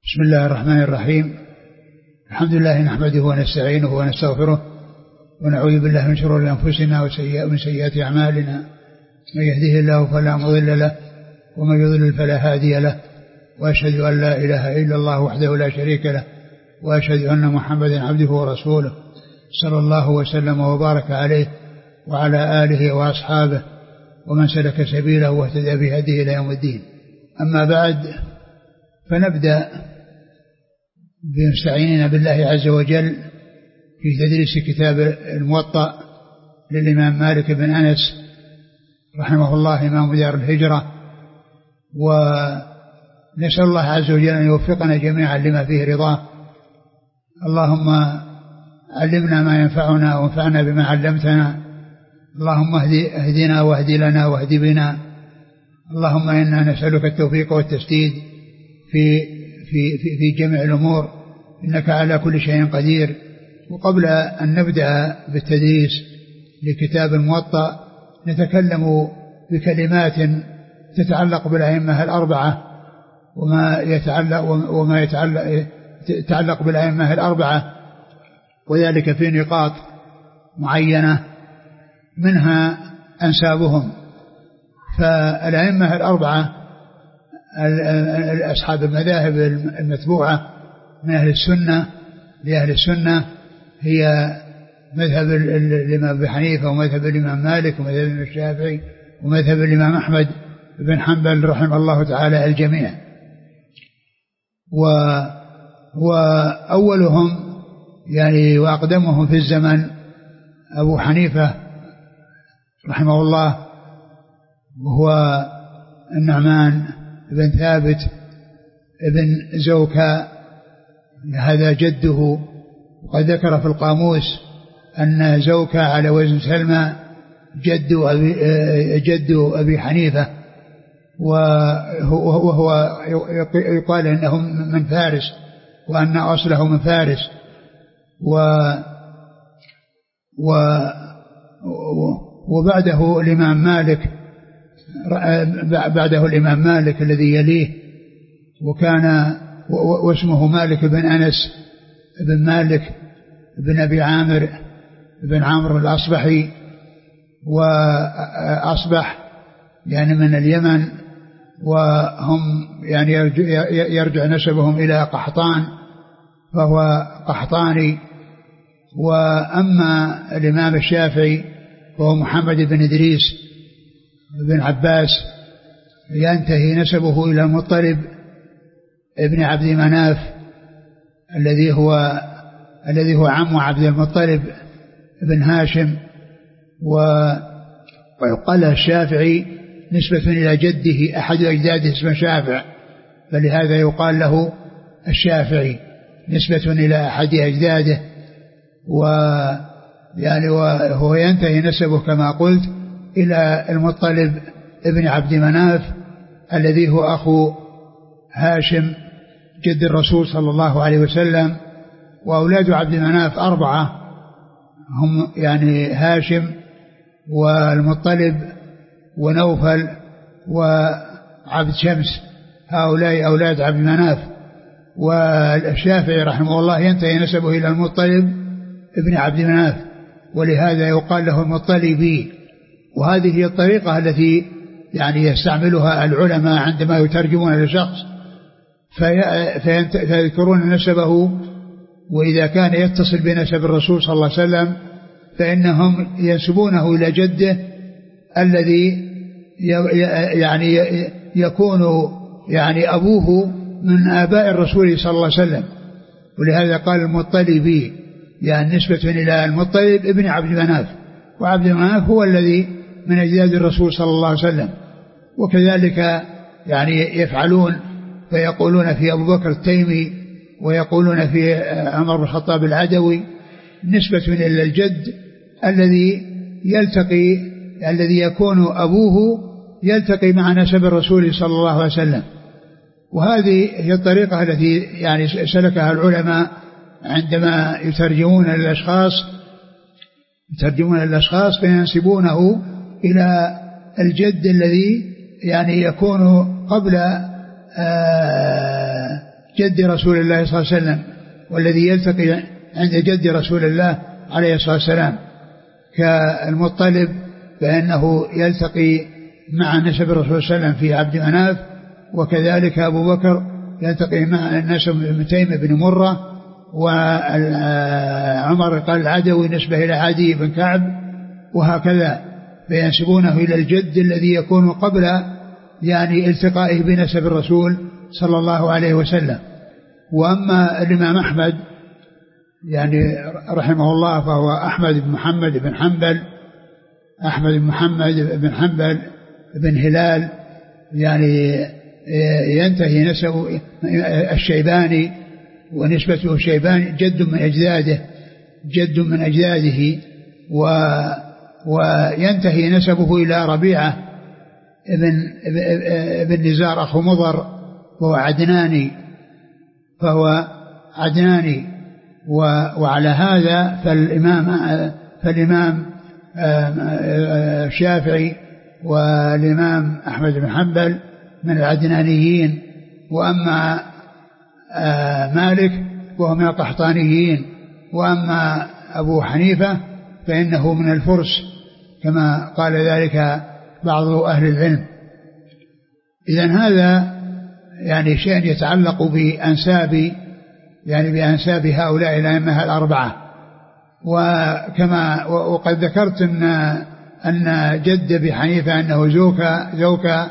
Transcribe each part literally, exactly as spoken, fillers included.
بسم الله الرحمن الرحيم. الحمد لله نحمده ونستعينه ونستغفره ونعوذ بالله من شرور أنفسنا ومن سيئات أعمالنا، من يهده الله فلا مضل له ومن يضلل فلا هادي له، وأشهد أن لا إله إلا الله وحده لا شريك له، وأشهد أن محمدا عبده ورسوله صلى الله وسلم وبارك عليه وعلى آله وأصحابه ومن سلك سبيله واهتدى بهديه إلى يوم الدين. أما بعد، فنبدأ بمستعيننا بالله عز وجل في تدريس كتاب الموطأ للإمام مالك بن أنس رحمه الله إمام دار الهجرة، ونسأل الله عز وجل أن يوفقنا جميعا لما فيه رضاه. اللهم علمنا ما ينفعنا وانفعنا بما علمتنا، اللهم اهدنا واهد لنا واهد بنا، اللهم إنا نسألك التوفيق والتسديد في في في, في جميع الأمور، إنك على كل شيء قدير. وقبل أن نبدأ بالتدريس لكتاب الموطأ نتكلم بكلمات تتعلق بالأئمة الأربعة وما يتعلق وما يتعلق يتعلق بالأئمة الأربعة، وذلك في نقاط معينة منها أنسابهم. فالأئمة الأربعة أصحاب المذاهب المتبوعة من أهل السنة لأهل السنة هي مذهب الإمام أبي حنيفة ومذهب الإمام مالك ومذهب الإمام الشافعي ومذهب الإمام أحمد بن حنبل رحمه الله تعالى الجميع. وأولهم يعني وأقدمهم في الزمن أبو حنيفة رحمه الله، وهو النعمان بن ثابت ابن زوكا، هذا جده. وقد ذكر في القاموس أن زوكا على وزن سلمى جد أبي, جد أبي حنيفة، وهو يقال أنه من فارس وأن أصله من فارس. و وبعده الإمام مالك بعده الإمام مالك الذي يليه، وكان واسمه مالك بن أنس بن مالك بن أبي عامر بن عمرو الأصبحي، وأصبح يعني من اليمن، وهم يعني يرجع نسبهم إلى قحطان، فهو قحطاني. وأما الإمام الشافعي فهو محمد بن إدريس بن عباس، ينتهي نسبه إلى المطلب ابن عبد مناف الذي هو الذي هو عم عبد المطلب بن هاشم. ويقال الشافعي نسبة إلى جده أحد أجداده اسمه شافع، فلهذا يقال له الشافعي نسبة إلى أحد أجداده. ويعني وهو ينتهي نسبه كما قلت إلى المطلب ابن عبد مناف الذي هو أخو هاشم جد الرسول صلى الله عليه وسلم. وأولاد عبد مناف أربعة، هم يعني هاشم والمطلب ونوفل وعبد شمس، هؤلاء أولاد عبد مناف. والشافعي رحمه الله ينتهي نسبه إلى المطلب ابن عبد مناف، ولهذا يقال له المطلبي. وهذه هي الطريقة التي يعني يستعملها العلماء عندما يترجمون لشخص فيذكرون نسبه، وإذا كان يتصل بنسب الرسول صلى الله عليه وسلم فإنهم ينسبونه إلى جده الذي يعني يكون يعني أبوه من آباء الرسول صلى الله عليه وسلم، ولهذا قال المطلبي يعني نسبة إلى المطلب ابن عبد مناف، وعبد مناف هو الذي من أجداد الرسول صلى الله عليه وسلم. وكذلك يعني يفعلون فيقولون في أبو بكر التيمي ويقولون في عمر بن الخطاب العدوي نسبة إلى الجد الذي يلتقي الذي يكون أبوه يلتقي مع نسب الرسول صلى الله عليه وسلم. وهذه هي الطريقة التي يعني سلكها العلماء عندما يترجمون الأشخاص يترجمون الأشخاص فينسبونه إلى الجد الذي يعني يكون قبل جد رسول الله صلى الله عليه وسلم، والذي يلتقي عند جد رسول الله عليه الصلاة والسلام كالمطلب فإنه يلتقي مع نسب الرسول صلى الله عليه وسلم في عبد مناف، وكذلك أبو بكر يلتقي مع نسب تيم بن مرة، وعمر قال العدوي نسبه إلى عدي بن كعب، وهكذا فينسبونه إلى الجد الذي يكون قبل يعني التقائه بنسب الرسول صلى الله عليه وسلم. وأما الإمام أحمد يعني رحمه الله فهو أحمد بن محمد بن حنبل أحمد بن محمد بن حنبل بن هلال، يعني ينتهي نسب الشيباني ونسبته الشيباني جد من أجداده جد من أجداده و وينتهي نسبه إلى ربيعة ابن ابن نزار أخو مضر، وهو عدناني فهو عدناني وعلى هذا فالإمام فالإمام الشافعي والإمام أحمد بن حنبل من العدنانيين، وأما مالك وهو من القحطانيين، وأما أبو حنيفة فإنه من الفرس كما قال ذلك بعض أهل العلم. إذن هذا يعني شيء يتعلق بأنساب يعني بأنساب هؤلاء الأئمة الأربعة. وكما وقد ذكرت أن أن جد أبي حنيفة أنه زوكا زوكا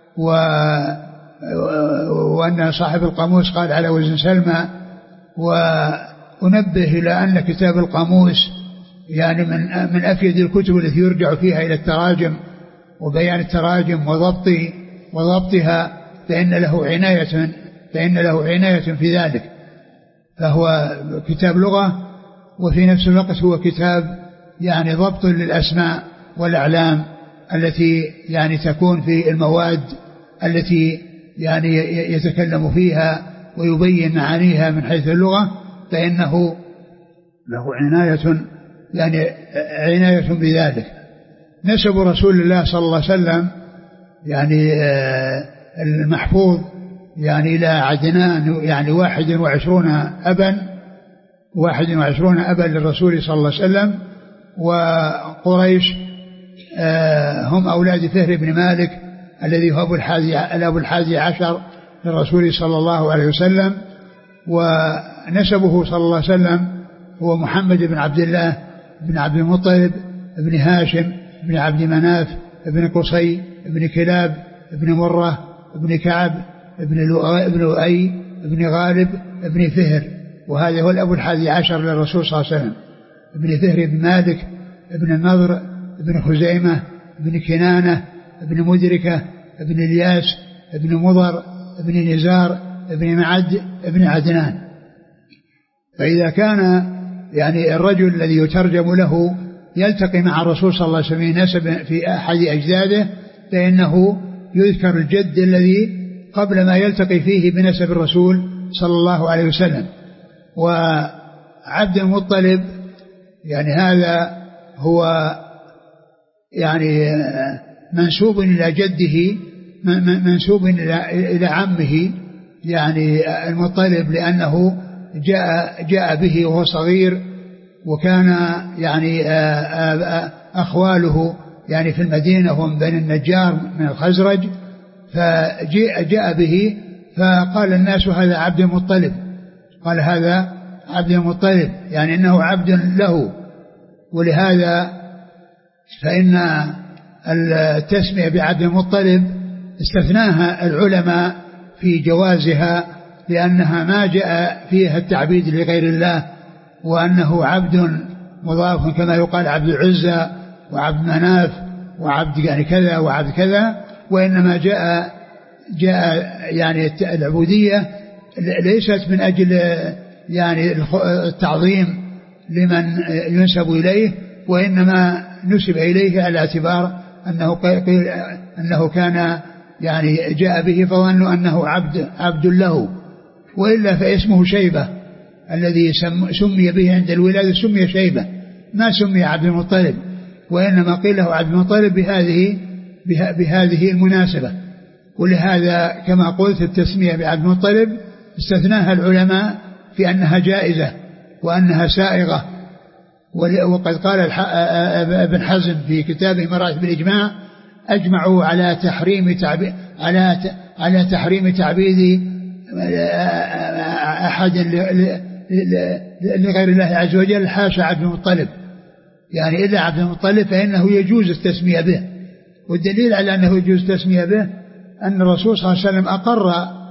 وأن صاحب القاموس قال على وزن سلمى. وأنبه إلى أن كتاب القاموس يعني من من أفيد الكتب التي يرجع فيها إلى التراجم وبيان التراجم وضبط وضبطها، فإن له عناية فإن له عناية في ذلك، فهو كتاب لغة وفي نفس الوقت هو كتاب يعني ضبط للأسماء والأعلام التي يعني تكون في المواد التي يعني يتكلم فيها ويبين معانيها من حيث اللغة، فإنه له عناية يعني عناية بذلك. نسب رسول الله صلى الله عليه وسلم يعني المحفوظ يعني إلى عدنان يعني واحد وعشرون أبا واحد وعشرون أبا للرسول صلى الله عليه وسلم. وقريش هم أولاد فهر بن مالك الذي هو أبو الحادي, أبو الحادي عشر للرسول صلى الله عليه وسلم. ونسبه صلى الله عليه وسلم هو محمد بن عبد الله بن عبد المطلب بن هاشم بن عبد مناف بن قصي بن كلاب بن مرة بن كعب بن لؤي بن غالب بن فهر، وهذا هو الأبو الحادي عشر للرسول صلى الله عليه وسلم. ابن فهر بن مالك ابن النضر ابن خزيمة ابن كنانة ابن مدركة ابن الياس ابن مضر ابن نزار ابن معد ابن عدنان. فإذا كان يعني الرجل الذي يترجم له يلتقي مع الرسول صلى الله عليه وسلم نسب في أحد أجداده، فإنه يذكر الجد الذي قبل ما يلتقي فيه بنسب الرسول صلى الله عليه وسلم. وعبد المطلب يعني هذا هو يعني منسوب إلى جده منسوب إلى عمه يعني المطلب، لأنه جاء جاء به وهو صغير، وكان يعني أخواله يعني في المدينة هم بني النجار من الخزرج، فجاء جاء به فقال الناس هذا عبد المطلب، قال هذا عبد المطلب يعني إنه عبد له. ولهذا فإن التسمية بعبد المطلب استثناها العلماء في جوازها، لأنها ما جاء فيها التعبيد لغير الله، وأنه عبد مضاف كما يقال عبد العزى وعبد مناف وعبد يعني كذا وعبد كذا، وإنما جاء جاء يعني العبودية ليست من أجل يعني التعظيم لمن ينسب إليه، وإنما نسب إليه على اعتبار أنه قيل أنه كان يعني جاء به فظنوا أنه عبد عبد له. وإلا فاسمه شيبة الذي سمي به عند الولادة سمي شيبة، ما سمي عبد المطلب، وإنما قيل له عبد المطلب بهذه بهذه المناسبة. ولهذا كما قلت التسمية بعبد المطلب استثناها العلماء في أنها جائزة وأنها سائغة. وقد قال ابن حزم في كتابه مراتب الإجماع أجمعوا على تحريم تعبيد على على تحريم تعبيد أحد لغير الله عز وجل حاشا عبد المطلب، يعني إلا عبد المطلب فإنه يجوز التسمية به. والدليل على أنه يجوز التسمية به أن الرسول صلى الله عليه وسلم أقر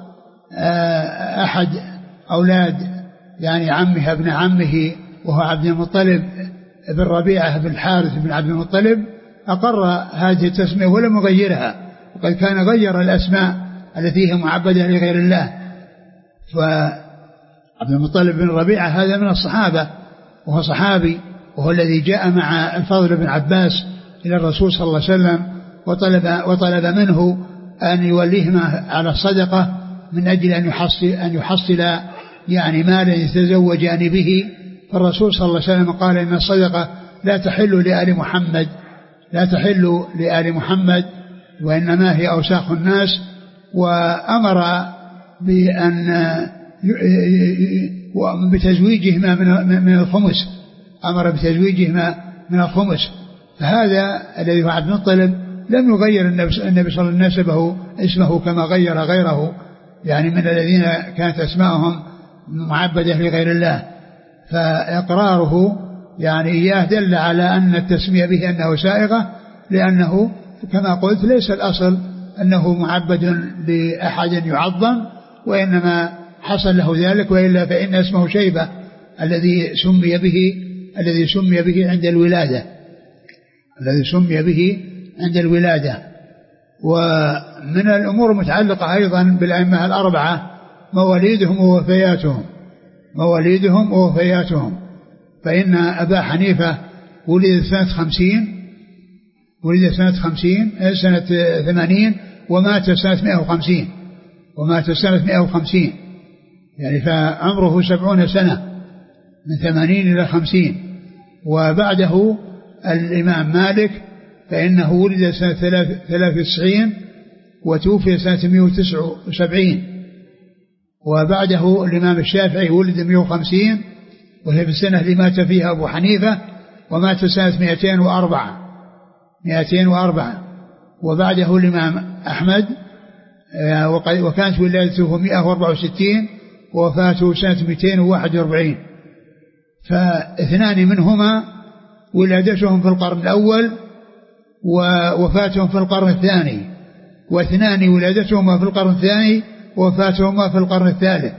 أحد أولاد يعني عمه ابن عمه وهو عبد المطلب بن ربيعة بن الحارث بن عبد المطلب، أقر هذه التسمية ولم يغيرها، وقد كان غير الأسماء التي هي معبدة لغير الله. فعبد المطلب بن ربيعة هذا من الصحابة وهو صحابي، وهو الذي جاء مع الفضل بن عباس إلى الرسول صلى الله عليه وسلم وطلب, وطلب منه أن يوليهما على الصدقة من أجل أن يحصل, أن يحصل يعني مالا يتزوجان به. فالرسول صلى الله عليه وسلم قال إن الصدقة لا تحل لآل محمد لا تحل لآل محمد وإنما هي أوساخ الناس، وأمر بأن بتزويجهما من الخمس أمر بتزويجهما من الخمس. فهذا الذي هو عبد المطلب لم يغير النبي صلى الله عليه وسلم اسمه كما غير غيره يعني من الذين كانت أسماءهم معبدة لغير الله. فإقراره يعني إياه دل على أن التسمية به أنه سائغة، لأنه كما قلت ليس الأصل أنه معبد لأحد يعظم، وإنما حصل له ذلك، وإلا فإن اسمه شيبة الذي سمي به الذي سمي به عند الولادة الذي سمي به عند الولادة. ومن الأمور المتعلقة أيضا بالأئمة الأربعة مواليدهم ووفياتهم مواليدهم ووفياتهم فإن أبا حنيفة ولد سنة خمسين ولد سنة خمسين سنة ثمانين ومات سنة مئة وخمسين ومات سنة مئة وخمسين يعني فعمره سبعون سنة من ثمانين إلى خمسين. وبعده الإمام مالك فإنه ولد سنة ثلاث وتسعين وتوفي سنة مئة وتسعة وسبعين. وبعده الإمام الشافعي ولد مئة وخمسين وهي في السنة اللي مات فيها أبو حنيفة، ومات سنة مئتين وأربعة مئتين وأربعة. وبعده الإمام أحمد وكانت ولادته مئة وأربعة وستين ووفاته سنة مئتين وواحد وأربعين. فاثنان منهما ولادتهم في القرن الأول ووفاتهم في القرن الثاني، واثنان ولادتهما في القرن الثاني ووفاتهما في القرن الثالث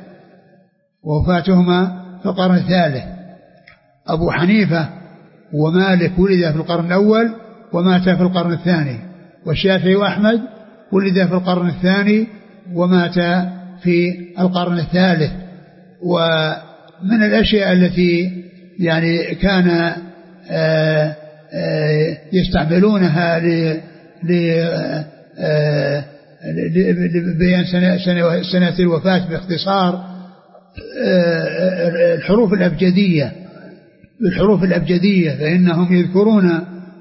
ووفاتهما في القرن الثالث. أبو حنيفة ومالك ولد في القرن الأول ومات في القرن الثاني، والشافعي وأحمد ولد في القرن الثاني ومات في القرن الثالث. ومن الأشياء التي يعني كان آآ آآ يستعملونها لبيان سنة الوفاة باختصار الحروف الأبجدية الحروف الأبجدية فإنهم يذكرون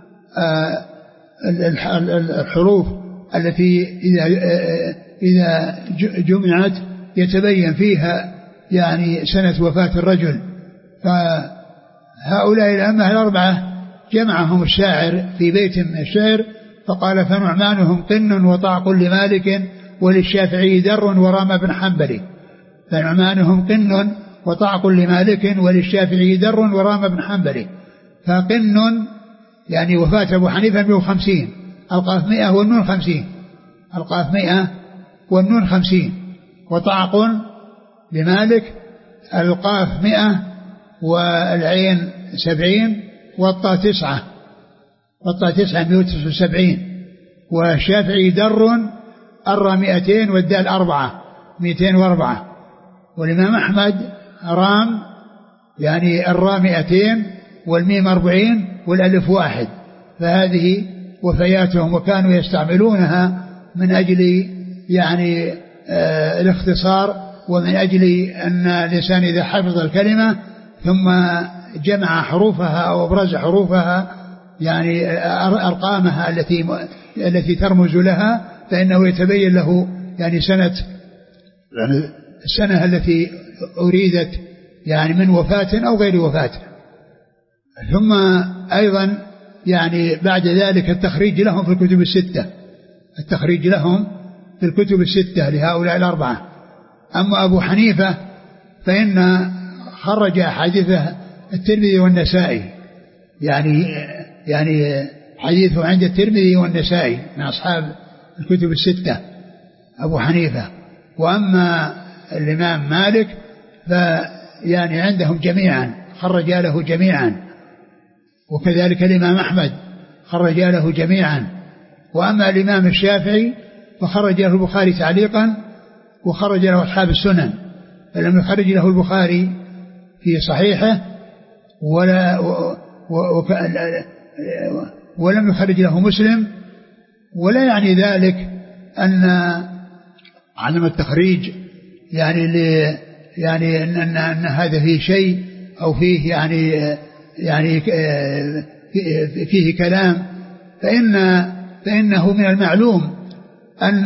الحروف التي إذا إذا جمعت يتبين فيها يعني سنة وفاة الرجل. فهؤلاء الأئمة الأربعة جمعهم الشاعر في بيت من الشعر فقال: فنعمانهم قن وطعق لمالك وللشافعي در ورام بن حنبل. فنعمانهم قن وطعق لمالك وللشافعي در ورام بن حنبل. فقن يعني وفاة أبو حنيفة مئة وخمسين، القاف مئة والنون خمسين، القاف مئة والنون خمسين. وطعق لمالك القاف مئة والعين سبعين والطاء تسعة والطاء تسعة مئة وتسعة وسبعين. والشافعي در الرا مئتين والدال أربعة مئتين وأربعة. والإمام أحمد رام يعني الرا مئتين والميم أربعين والألف واحد. فهذه وفياتهم، وكانوا يستعملونها من أجل يعني آه الاختصار، ومن أجل أن الإنسان إذا حفظ الكلمة ثم جمع حروفها أو أبرز حروفها يعني أرقامها التي التي ترمز لها، فإنه يتبين له يعني سنة يعني السنة التي أريدت يعني من وفاة أو غير وفاة. ثم أيضا يعني بعد ذلك التخريج لهم في الكتب الستة، التخريج لهم في الكتب الستة لهؤلاء الأربعة. أما أبو حنيفة فإن خرج أحاديثه الترمذي والنسائي، يعني يعني حديثه عند الترمذي والنسائي من أصحاب الكتب الستة أبو حنيفة. وأما الإمام مالك فيعني عندهم جميعا خرج له جميعا، وكذلك الإمام أحمد خرج له جميعا. وأما الإمام الشافعي فخرج له البخاري تعليقا وخرج له أصحاب السنن، فلم يخرج له البخاري في صحيحه ولا ولم يخرج له مسلم. ولا يعني ذلك أن عدم التخريج يعني يعني أن, أن, أن هذا فيه شيء أو فيه يعني يعني فيه كلام، فإن فإنه من المعلوم أن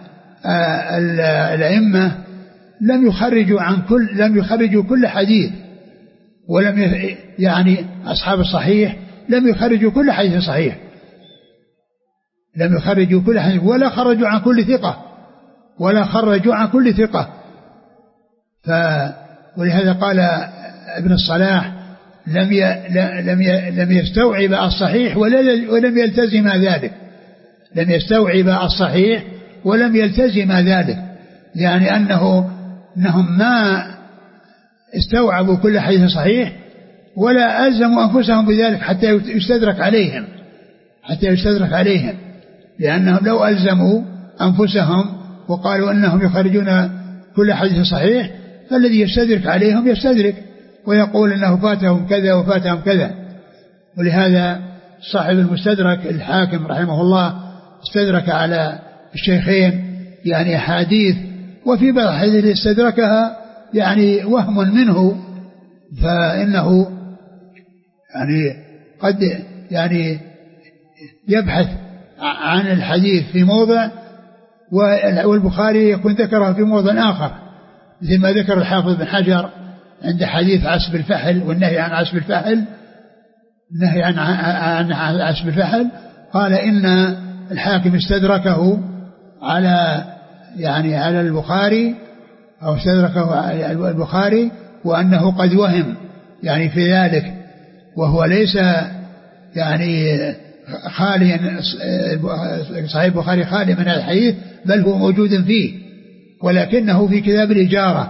الأئمة لم يخرجوا عن كل لم يخرجوا كل حديث، ولم يعني أصحاب الصحيح لم يخرجوا كل حديث صحيح، لم يخرجوا كل حديث ولا خرجوا عن كل ثقة ولا خرجوا عن كل ثقة. ف ولهذا قال ابن الصلاح لم ي... لم ي... لم يستوعب الصحيح ولم يلتزم ذلك، لم يستوعب الصحيح ولم يلتزم ذلك، يعني أنه أنهم ما استوعبوا كل حديث صحيح ولا ألزموا أنفسهم بذلك حتى يستدرك عليهم حتى يستدرك عليهم لأنهم لو ألزموا أنفسهم وقالوا أنهم يخرجون كل حديث صحيح فالذي يستدرك عليهم يستدرك ويقول أنه فاتهم كذا وفاتهم كذا. ولهذا صاحب المستدرك الحاكم رحمه الله استدرك على الشيخين يعني أحاديث، وفي بعض الحديث استدركها يعني وهم منه، فإنه يعني قد يعني يبحث عن الحديث في موضع والبخاري يكون ذكره في موضع آخر، مثل ما ذكر الحافظ بن حجر عند حديث عسب الفحل والنهي عن عسب الفحل النهي عن عن عسب الفحل، قال إن الحاكم استدركه على يعني على البخاري أو استدركه على البخاري وأنه قد وهم يعني في ذلك، وهو ليس يعني خاليا صحيح البخاري خالي من الحديث بل هو موجود فيه ولكنه في كتاب الإجارة.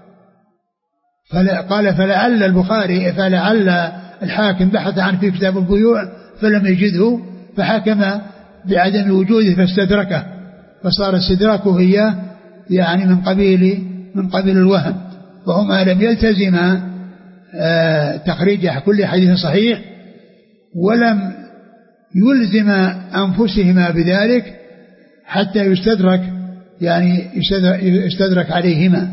قال فلعل البخاري فلعل الحاكم بحث عنه في كتاب البيوع فلم يجده فحكم بعدم وجوده فاستدركه، فصار استدراكه هي يعني من قبيل من قبيل الوهم، وهما لم يلتزم تخريج كل حديث صحيح ولم يلزم أنفسهما بذلك حتى يستدرك يعني يستدرك عليهما.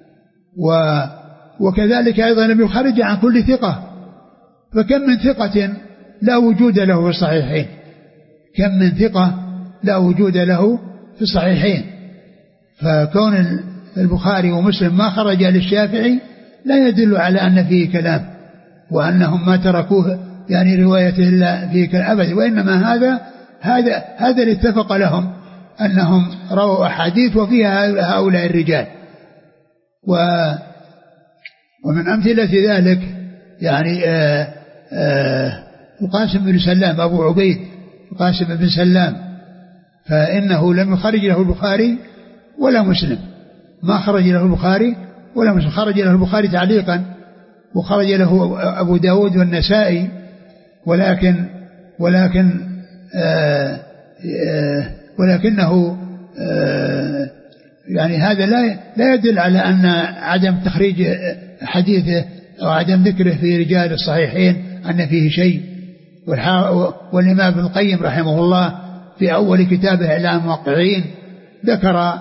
وكذلك أيضا لم يخرج عن كل ثقة، فكم من ثقة لا وجود له في الصحيحين، كم من ثقة لا وجود له في الصحيحين. فكون البخاري ومسلم ما خرج للشافعي لا يدل على أن فيه كلام وأنهم ما تركوه يعني روايته إلا فيه كلام أبدا، وإنما هذا هذا هذا اللي اتفق لهم أنهم رووا أحاديث وفيها هؤلاء الرجال. و ومن أمثلة ذلك يعني آآ آآ القاسم بن سلام أبو عبيد القاسم بن سلام، فإنه لم يخرج له البخاري ولا مسلم، ما خرج له البخاري ولا مسلم، خرج له البخاري تعليقا وخرج له أبو داود والنسائي، ولكن ولكن آآ آآ ولكنه آآ يعني هذا لا لا يدل على أن عدم تخريج حديثه أو عدم ذكره في رجال الصحيحين أن فيه شيء. والإمام ابن القيم رحمه الله في أول كتابه إعلام الموقعين ذكر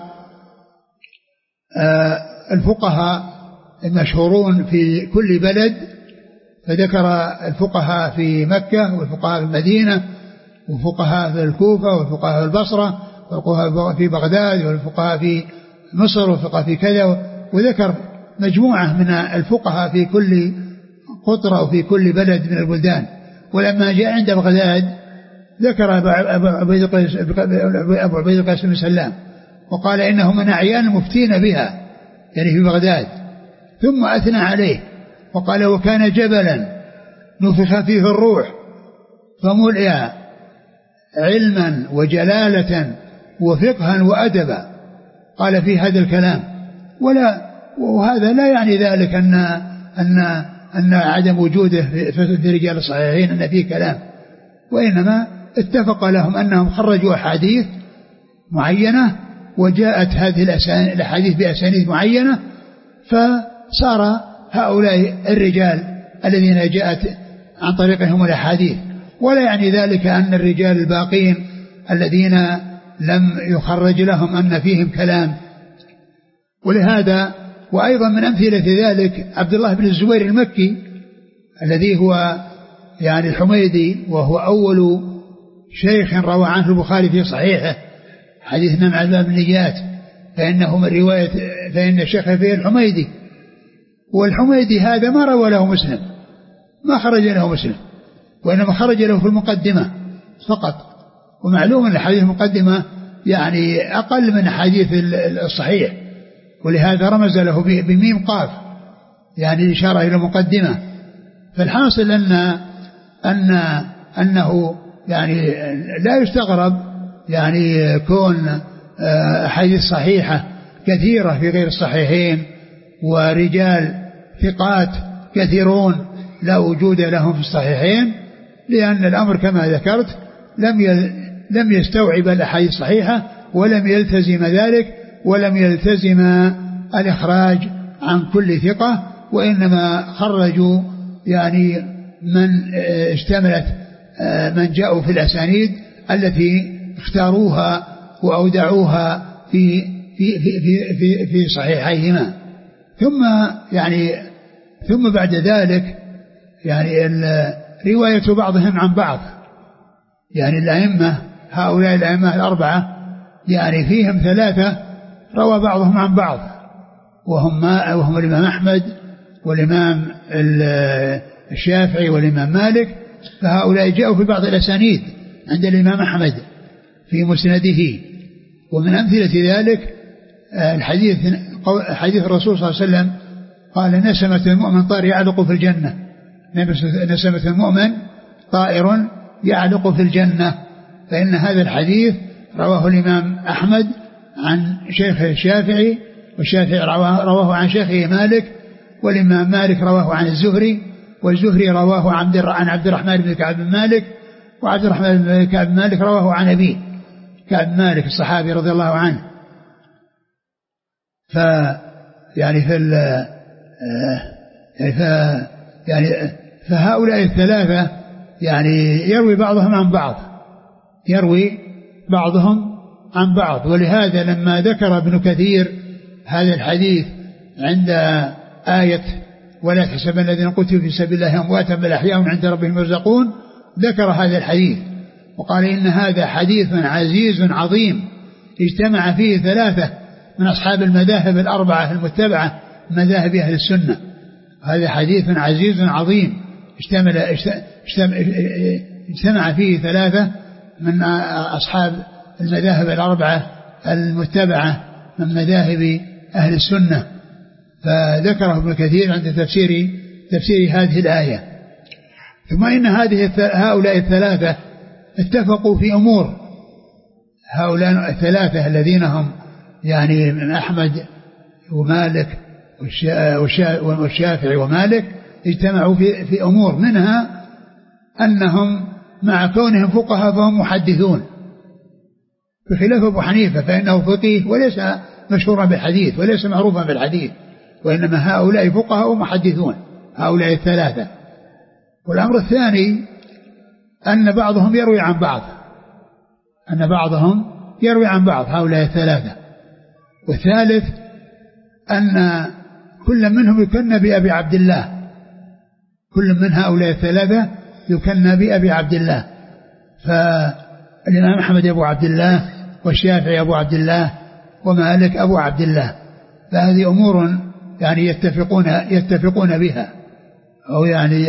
الفقهاء المشهورون في كل بلد، فذكر الفقهاء في مكة والفقهاء في المدينة والفقهاء في الكوفة والفقهاء في البصرة والفقهاء في بغداد والفقهاء في مصر والفقهاء في كذا، وذكر مجموعة من الفقهاء في كل قطرة وفي كل بلد من البلدان. ولما جاء عند بغداد ذكر أبو عبيد القيس بن سلام وقال إنه من أعيان المفتين بها يعني في بغداد، ثم أثنى عليه وقال وكان جبلا نفخ فيه الروح فملئ علما وجلالة وفقها وأدبا. قال في هذا الكلام ولا وهذا لا يعني ذلك أن أن أن عدم وجوده في رجال الصحيحين أن فيه كلام، وإنما اتفق لهم أنهم خرجوا أحاديث معينة وجاءت هذه الأحاديث بأسانيد معينة، فصار هؤلاء الرجال الذين جاءت عن طريقهم الأحاديث. ولا يعني ذلك أن الرجال الباقين الذين لم يخرج لهم أن فيهم كلام. ولهذا وأيضا من أمثلة ذلك عبد الله بن الزبير المكي الذي هو يعني الحميدي، وهو أول شيخ روى عنه البخاري في صحيحه حديثنا مع الباب النجات، فإنه من رواية فإن الشيخ فيه الحميدي، والحميدي هذا ما روى له مسلم، ما خرج له مسلم، وإنما خرج له في المقدمة فقط. ومعلوم أن الحديث المقدمة يعني أقل من حديث الصحيح، ولهذا رمز له بميم قاف يعني إشارة إلى مقدمة. فالحاصل أن أن أنه يعني لا يستغرب يعني كون أحاديث صحيحة كثيرة في غير الصحيحين ورجال ثقات كثيرون لا وجود لهم في الصحيحين، لأن الأمر كما ذكرت لم لم يستوعب الأحاديث الصحيحة ولم يلتزم ذلك، ولم يلتزم الإخراج عن كل ثقة، وإنما خرجوا يعني من اشتملت من جاءوا في الأسانيد التي اختاروها وأودعوها في في في في في, في صحيحيهما. ثم يعني ثم بعد ذلك يعني رواية بعضهم عن بعض، يعني الأئمة هؤلاء الأئمة الأربعة يعني فيهم ثلاثة روى بعضهم عن بعض، وهم ما وهم الإمام أحمد والإمام الشافعي والإمام مالك. فهؤلاء جاءوا في بعض الأسانيد عند الإمام أحمد في مسنده. ومن أمثلة ذلك الحديث حديث الرسول صلى الله عليه وسلم قال نسمة المؤمن طائر يعلق في الجنة، نسمة المؤمن طائر يعلق في الجنة. فإن هذا الحديث رواه الإمام أحمد عن شيخه الشافعي، والشافعي رواه عن شيخه مالك، والإمام مالك رواه عن الزهري، والزهري رواه عن عبد الرحمن بن كعب بن مالك، وعبد الرحمن بن كعب بن مالك رواه عن أبيه كعب بن مالك الصحابي رضي الله عنه. ف يعني في يعني ف يعني فهؤلاء الثلاثة يعني يروي بعضهم عن بعض يروي بعضهم عن بعض. ولهذا لما ذكر ابن كثير هذا الحديث عند آية ولا تحسبن الذين قتلوا في سبيل الله أمواتا بل أحياء عند ربهم يرزقون، ذكر هذا الحديث وقال إن هذا حديث عزيز عظيم اجتمع فيه ثلاثة من أصحاب المذاهب الأربعة المتبعة مذاهب أهل السنة. هذا حديث عزيز عظيم اشتمل اجتمع فيه ثلاثة من أصحاب المذاهب الأربعة المتبعة من مذاهب أهل السنة. فذكره ابن كثير عند تفسير تفسير هذه الآية. ثم إن هذه هؤلاء الثلاثة اتفقوا في أمور، هؤلاء الثلاثة الذين هم يعني من أحمد ومالك والشافعي ومالك اجتمعوا في, في أمور، منها أنهم مع كونهم فقهاء فهم محدثون، بخلاف أبو حنيفة فإنه فقيه وليس مشهورا بالحديث وليس معروفا بالحديث، وإنما هؤلاء فقهاء ومحدثون هؤلاء الثلاثة. والأمر الثاني أن بعضهم يروي عن بعض أن بعضهم يروي عن بعض هؤلاء الثلاثة. والثالث أن كل منهم يكنى بأبي عبد الله، كل من هؤلاء الثلاثة يكنى بأبي عبد الله. فالإمام أحمد أبو عبد الله، والشافعي أبو عبد الله، ومالك أبو عبد الله. فهذه أمور يعني يتفقون يتفقون بها، أو يعني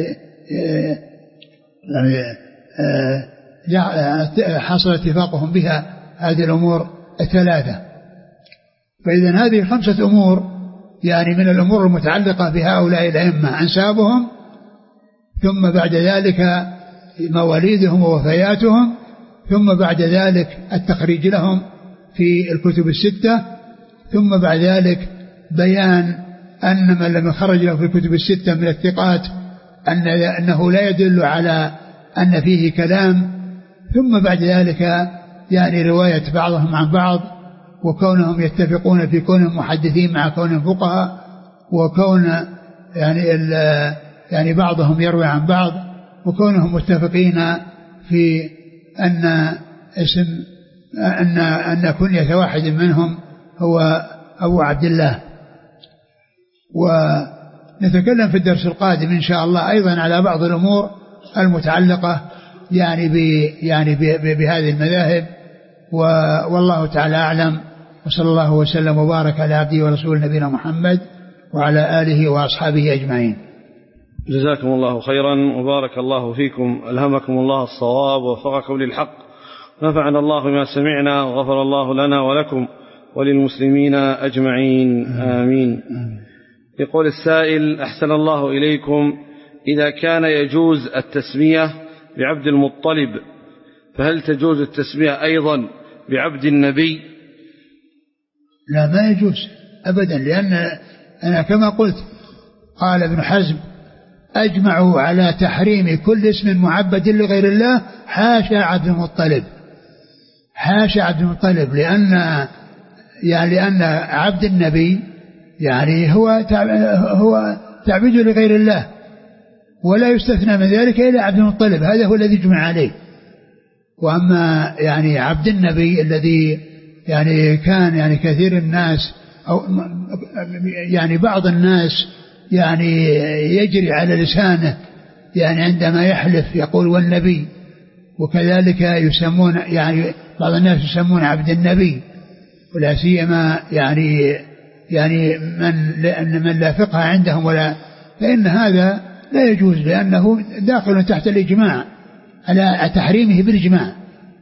يعني حصل اتفاقهم بها هذه الأمور الثلاثة. فإذا هذه خمسة أمور يعني من الأمور المتعلقة بهؤلاء الأئمة: أنسابهم، ثم بعد ذلك مواليدهم ووفياتهم، ثم بعد ذلك التخريج لهم في الكتب الستة، ثم بعد ذلك بيان أن من لم يخرج له في الكتب الستة من الثقات أن أنه لا يدل على أن فيه كلام، ثم بعد ذلك يعني رواية بعضهم عن بعض، وكونهم يتفقون في كونهم محدثين مع كونهم فقهاء، وكون يعني يعني بعضهم يروي عن بعض، وكونهم متفقين في أن اسم أن أن كنية واحد منهم هو أبو عبد الله. ونتكلم في الدرس القادم إن شاء الله أيضا على بعض الأمور المتعلقة يعني ب يعني بهذه المذاهب، والله تعالى أعلم، وصلى الله وسلم وبارك على عبده ورسوله نبينا محمد وعلى آله وأصحابه أجمعين. جزاكم الله خيرا وبارك الله فيكم، ألهمكم الله الصواب ووفقكم للحق، نفعنا الله بما سمعنا وغفر الله لنا ولكم وللمسلمين أجمعين، آمين. يقول السائل: أحسن الله إليكم، إذا كان يجوز التسمية بعبد المطلب فهل تجوز التسمية أيضا بعبد النبي؟ لا، ما يجوز أبدا، لأن أنا كما قلت قال ابن حزم: أجمعوا على تحريم كل اسم معبد لغير الله حاشا عبد المطلب، حاشا عبد المطلب، لأن يعني لأن عبد النبي يعني هو هو تعبيد لغير الله، ولا يستثنى من ذلك إلا عبد المطلب، هذا هو الذي جمع عليه. وأما يعني عبد النبي الذي يعني كان يعني كثير الناس أو يعني بعض الناس يعني يجري على لسانه يعني عندما يحلف يقول والنبي، وكذلك يسمون يعني بعض الناس يسمون عبد النبي، ولا سيما يعني يعني من لأن من لا فقه عندهم ولا، فإن هذا لا يجوز، لأنه داخل تحت الإجماع على تحريمه بالإجماع.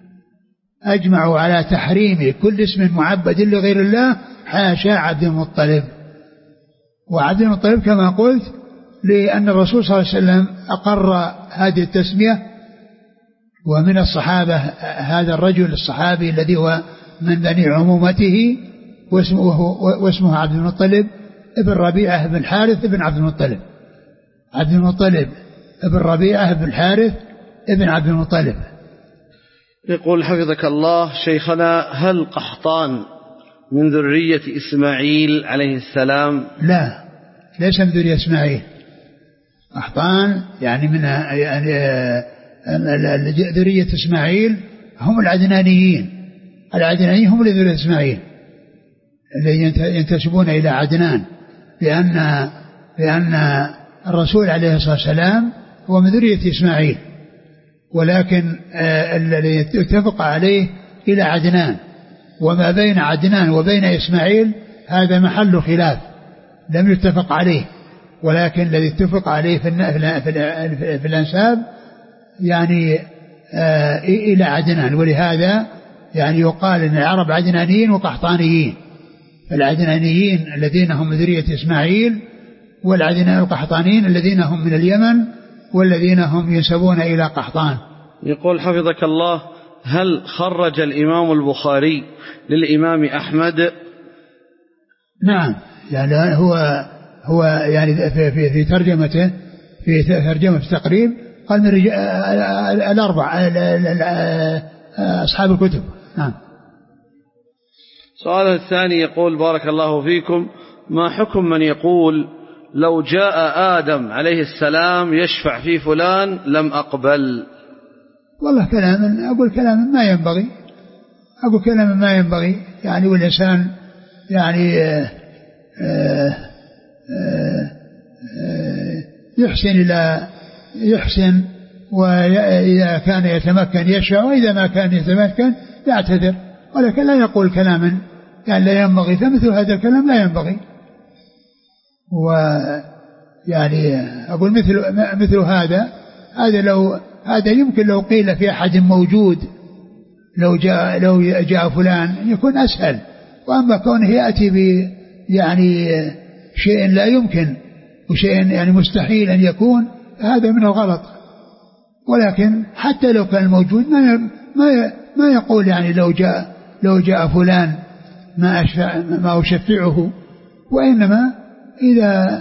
أجمعوا على تحريم كل اسم معبد لغير الله حاشا عبد المطلب. وعبد المطلب كما قلت لأن الرسول صلى الله عليه وسلم أقر هذه التسمية، ومن الصحابة هذا الرجل الصحابي الذي هو من بني عمومته واسمه, واسمه عبد المطلب ابن ربيعة بن الحارث ابن عبد المطلب، عبد المطلب ابن ربيعة بن الحارث ابن عبد المطلب. يقول حفظك الله شيخنا: هل قحطان من ذرية إسماعيل عليه السلام؟ لا، ليس من ذرية إسماعيل. قحطان يعني من يعني ذرية إسماعيل هم العدنانيين، العدنانيين هم ذرية إسماعيل الذين ينتسبون إلى عدنان، لأن لأن الرسول عليه الصلاة والسلام هو من ذرية إسماعيل، ولكن الذي اتفق عليه إلى عدنان، وما بين عدنان وبين إسماعيل هذا محل خلاف لم يتفق عليه، ولكن الذي اتفق عليه في في الأنساب يعني إلى عدنان. ولهذا يعني يقال أن العرب عدنانيين وقحطانيين، العدنانيين الذين هم من ذرية إسماعيل، والعدنان القحطانيين الذين هم من اليمن والذين هم ينسبون إلى قحطان. يقول حفظك الله: هل خرج الإمام البخاري للإمام أحمد؟ نعم، يعني هو هو يعني في في, في ترجمته في ترجمة التقريب قال من الأربع أصحاب الكتب. نعم. سؤال الثاني يقول: بارك الله فيكم، ما حكم من يقول لو جاء آدم عليه السلام يشفع في فلان لم أقبل؟ والله كلام، أقول كلام ما ينبغي، أقول كلام ما ينبغي يعني، والإنسان يعني آآ آآ يحسن إلى يحسن، وإذا كان يتمكن يشفع، وإذا ما كان يتمكن يعتذر، ولكن لا يقول كلاما يعني لا ينبغي، فمثل هذا الكلام لا ينبغي. ويعني أقول مثل مثل هذا هذا لو هذا يمكن لو قيل في أحد موجود، لو جاء لو جاء فلان يكون أسهل، وأما كونه يأتي ب يعني شيء لا يمكن وشيء يعني مستحيل أن يكون، هذا من الغلط. ولكن حتى لو كان موجود ما ما ما يقول يعني لو جاء لو جاء فلان ما أشفع ما أشفعه، وإنما إذا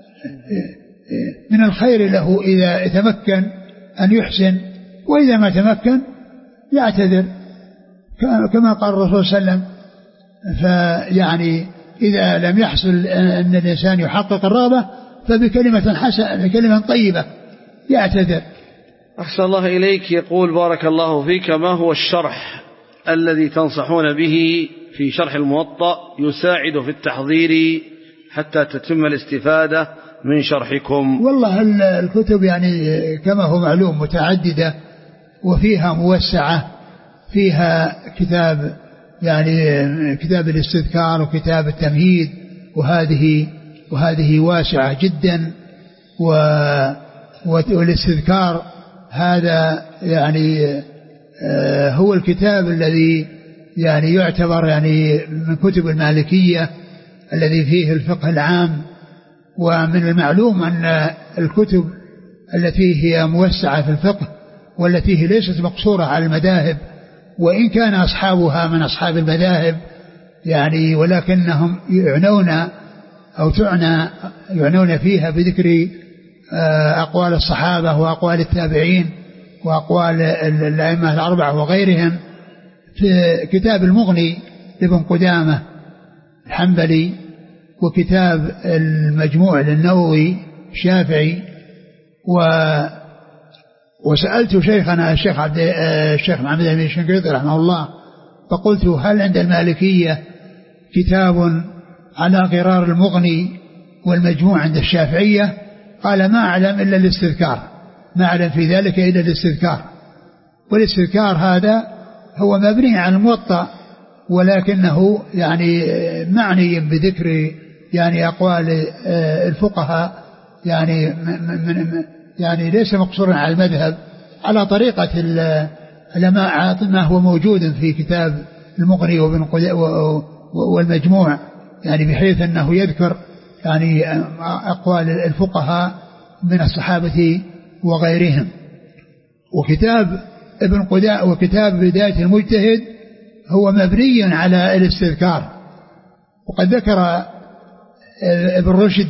من الخير له إذا تمكن أن يحسن، وإذا ما تمكن يعتذر كما قال الرسول صلى الله عليه وسلم. فيعني إذا لم يحصل أن الإنسان يحقق الرغبة فبكلمة حسنة بكلمة طيبة يعتذر. أحسن الله إليك. يقول بارك الله فيك: ما هو الشرح الذي تنصحون به في شرح الموطأ يساعد في التحضير حتى تتم الاستفادة من شرحكم؟ والله الكتب يعني كما هو معلوم متعددة وفيها موسعة، فيها كتاب يعني كتاب الاستذكار وكتاب التمهيد، وهذه وهذه واسعة جدا. والاستذكار هذا يعني هو الكتاب الذي يعني يعتبر يعني من كتب المالكية الذي فيه الفقه العام. ومن المعلوم أن الكتب التي هي موسعة في الفقه والتي هي ليست مقصورة على المذاهب، وإن كان أصحابها من أصحاب المذاهب يعني، ولكنهم يعنون أو تعنى يعنون فيها بذكر أقوال الصحابة وأقوال التابعين وأقوال الأئمة الأربعة وغيرهم. في كتاب المغني لابن قدامة الحنبلي، وكتاب المجموع للنووي الشافعي. و وسألت شيخنا الشيخ عبد الشيخ محمد بن الشنقيطي رحمه الله، فقلت: هل عند المالكية كتاب على غرار المغني والمجموع عند الشافعية؟ قال: ما أعلم إلا الاستذكار، ما أعلم في ذلك إلا الاستذكار. والاستذكار هذا هو مبني على الموطأ، ولكنه يعني معني بذكر يعني أقوال الفقهاء، يعني من يعني ليس مقصورا على المذهب، على طريقة العلماء ما هو موجود في كتاب المغني والمجموع، يعني بحيث أنه يذكر يعني أقوال الفقهاء من الصحابة وغيرهم. وكتاب ابن قدامة وكتاب بداية المجتهد هو مبني على الاستذكار. وقد ذكر ابن رشد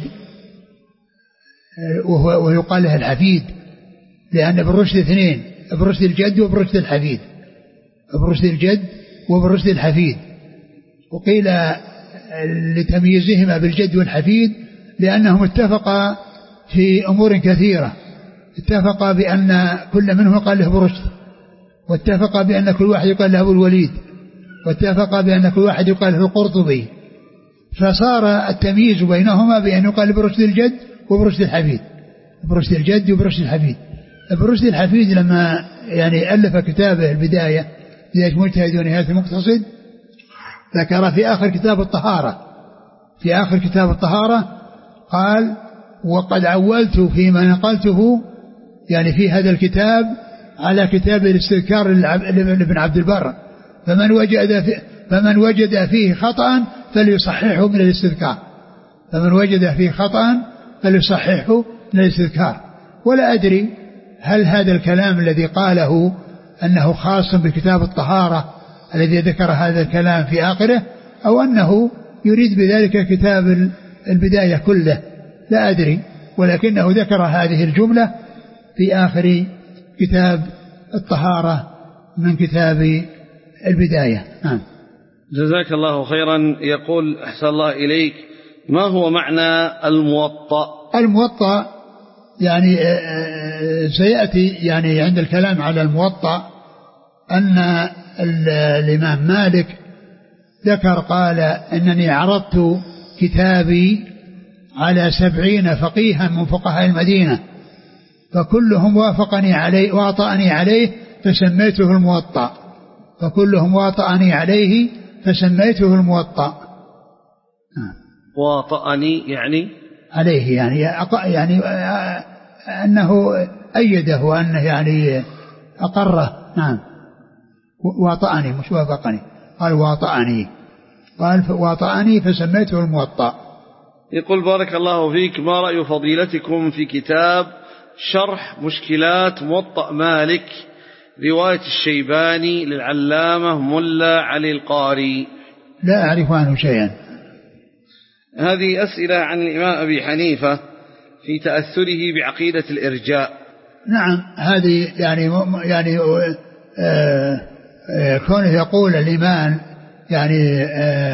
وهو يقال له الحفيد، لأن ابن رشد اثنين: ابن رشد الجد وابن رشد الحفيد، ابن رشد الجد وابن رشد الحفيد. وقيل لتمييزهما بالجد والحفيد لأنهم اتفقا في أمور كثيرة، اتفقا بأن كل منهم قال له ابن رشد، واتفقا بأن كل واحد يقال له ابو الوليد، واتفقا بأن كل واحد يقال له القرطبي. فصار التمييز بينهما بأن يقال ابن رشد الجد وابن رشد الحفيد، ابن رشد الجد وابن رشد الحفيد. ابن رشد الحفيد لما يعني ألف كتابه البداية بداية مجتهد ونهاية المقتصد، ذكر في آخر كتاب الطهارة في آخر كتاب الطهارة قال: وقد عولت فيما نقلته يعني في هذا الكتاب على كتاب الاستذكار لابن عبد البر، فمن وجد فيه فمن وجد فيه خطأ فليصححه من الاستذكار، فمن وجد فيه خطأ فليصححه من الاستذكار. ولا أدري هل هذا الكلام الذي قاله أنه خاص بكتاب الطهارة الذي ذكر هذا الكلام في آخره، أو أنه يريد بذلك كتاب البداية كله، لا أدري، ولكنه ذكر هذه الجملة في آخر كتاب الطهارة من كتاب البداية. نعم. جزاك الله خيرا. يقول: أحسن الله إليك، ما هو معنى الموطأ؟ الموطأ يعني سيأتي يعني عند الكلام على الموطأ أن الإمام مالك ذكر قال: إنني عرضت كتابي على سبعين فقيها من فقهاء المدينة فكلهم وافقني عليه وأطأني عليه فسميته الموطأ، فكلهم وافقني عليه فسميته الموطأ. واطأني يعني عليه يعني يعني أنه أيده وأنه يعني أقره. نعم واطأني مش وافقني، قال واطأني، قال واطأني فسميته الموطأ. يقول بارك الله فيك، ما رأي فضيلتكم في كتاب شرح مشكلات موطأ مالك رواية الشيباني للعلامة ملا علي القاري؟ لا أعرف عنه شيئا. هذه أسئلة عن الإمام أبي حنيفة في تأثره بعقيدة الإرجاء. نعم هذه يعني يعني آه آه كونه يقول الإيمان يعني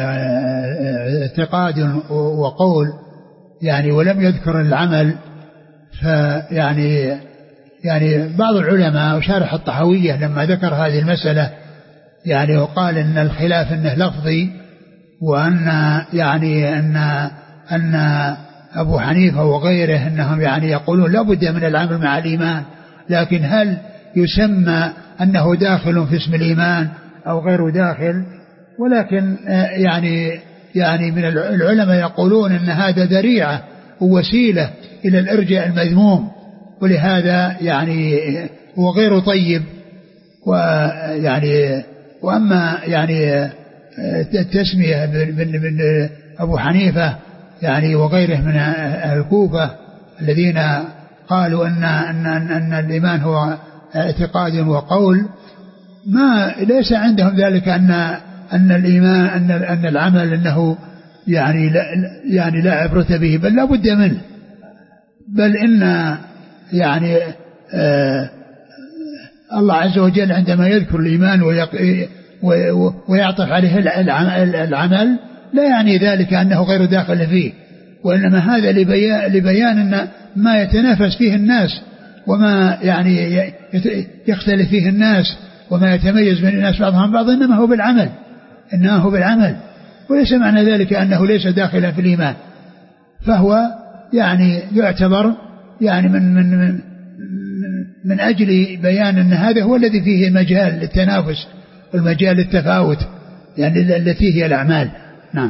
اعتقاد وقول يعني ولم يذكر العمل، فيعني يعني بعض العلماء وشارح الطحاوية لما ذكر هذه المسألة يعني وقال إن الخلاف إنه لفظي، وأن يعني أن أن أبو حنيفة وغيره إنهم يعني يقولون لا بد من العمل مع الإيمان، لكن هل يسمى أنه داخل في اسم الإيمان أو غير داخل؟ ولكن يعني يعني من العلماء يقولون أن هذا ذريعة ووسيلة إلى الإرجاء المذموم، ولهذا يعني هو غير طيب. ويعني وأما يعني التسمية من أبو حنيفة يعني وغيره من أهل الكوفة الذين قالوا أن أن أن الإيمان هو اعتقاد وقول، ما ليس عندهم ذلك أن أن الإيمان أن أن العمل أنه يعني لا يعني لا عبرة به، بل لا بد منه، بل إن يعني آه الله عز وجل عندما يذكر الإيمان ويعطف عليه العمل لا يعني ذلك أنه غير داخل فيه، وإنما هذا لبيان أن ما يتنافس فيه الناس وما يعني يختلف فيه الناس وما يتميز من الناس بعضهم عن بعض إنما هو بالعمل، إنما هو بالعمل، وليس معنى ذلك أنه ليس داخلا في الإيمان، فهو يعني يعتبر يعني من من من, من أجل بيان أن هذا هو الذي فيه مجال للتنافس والمجال للتفاوت يعني التي هي الأعمال. نعم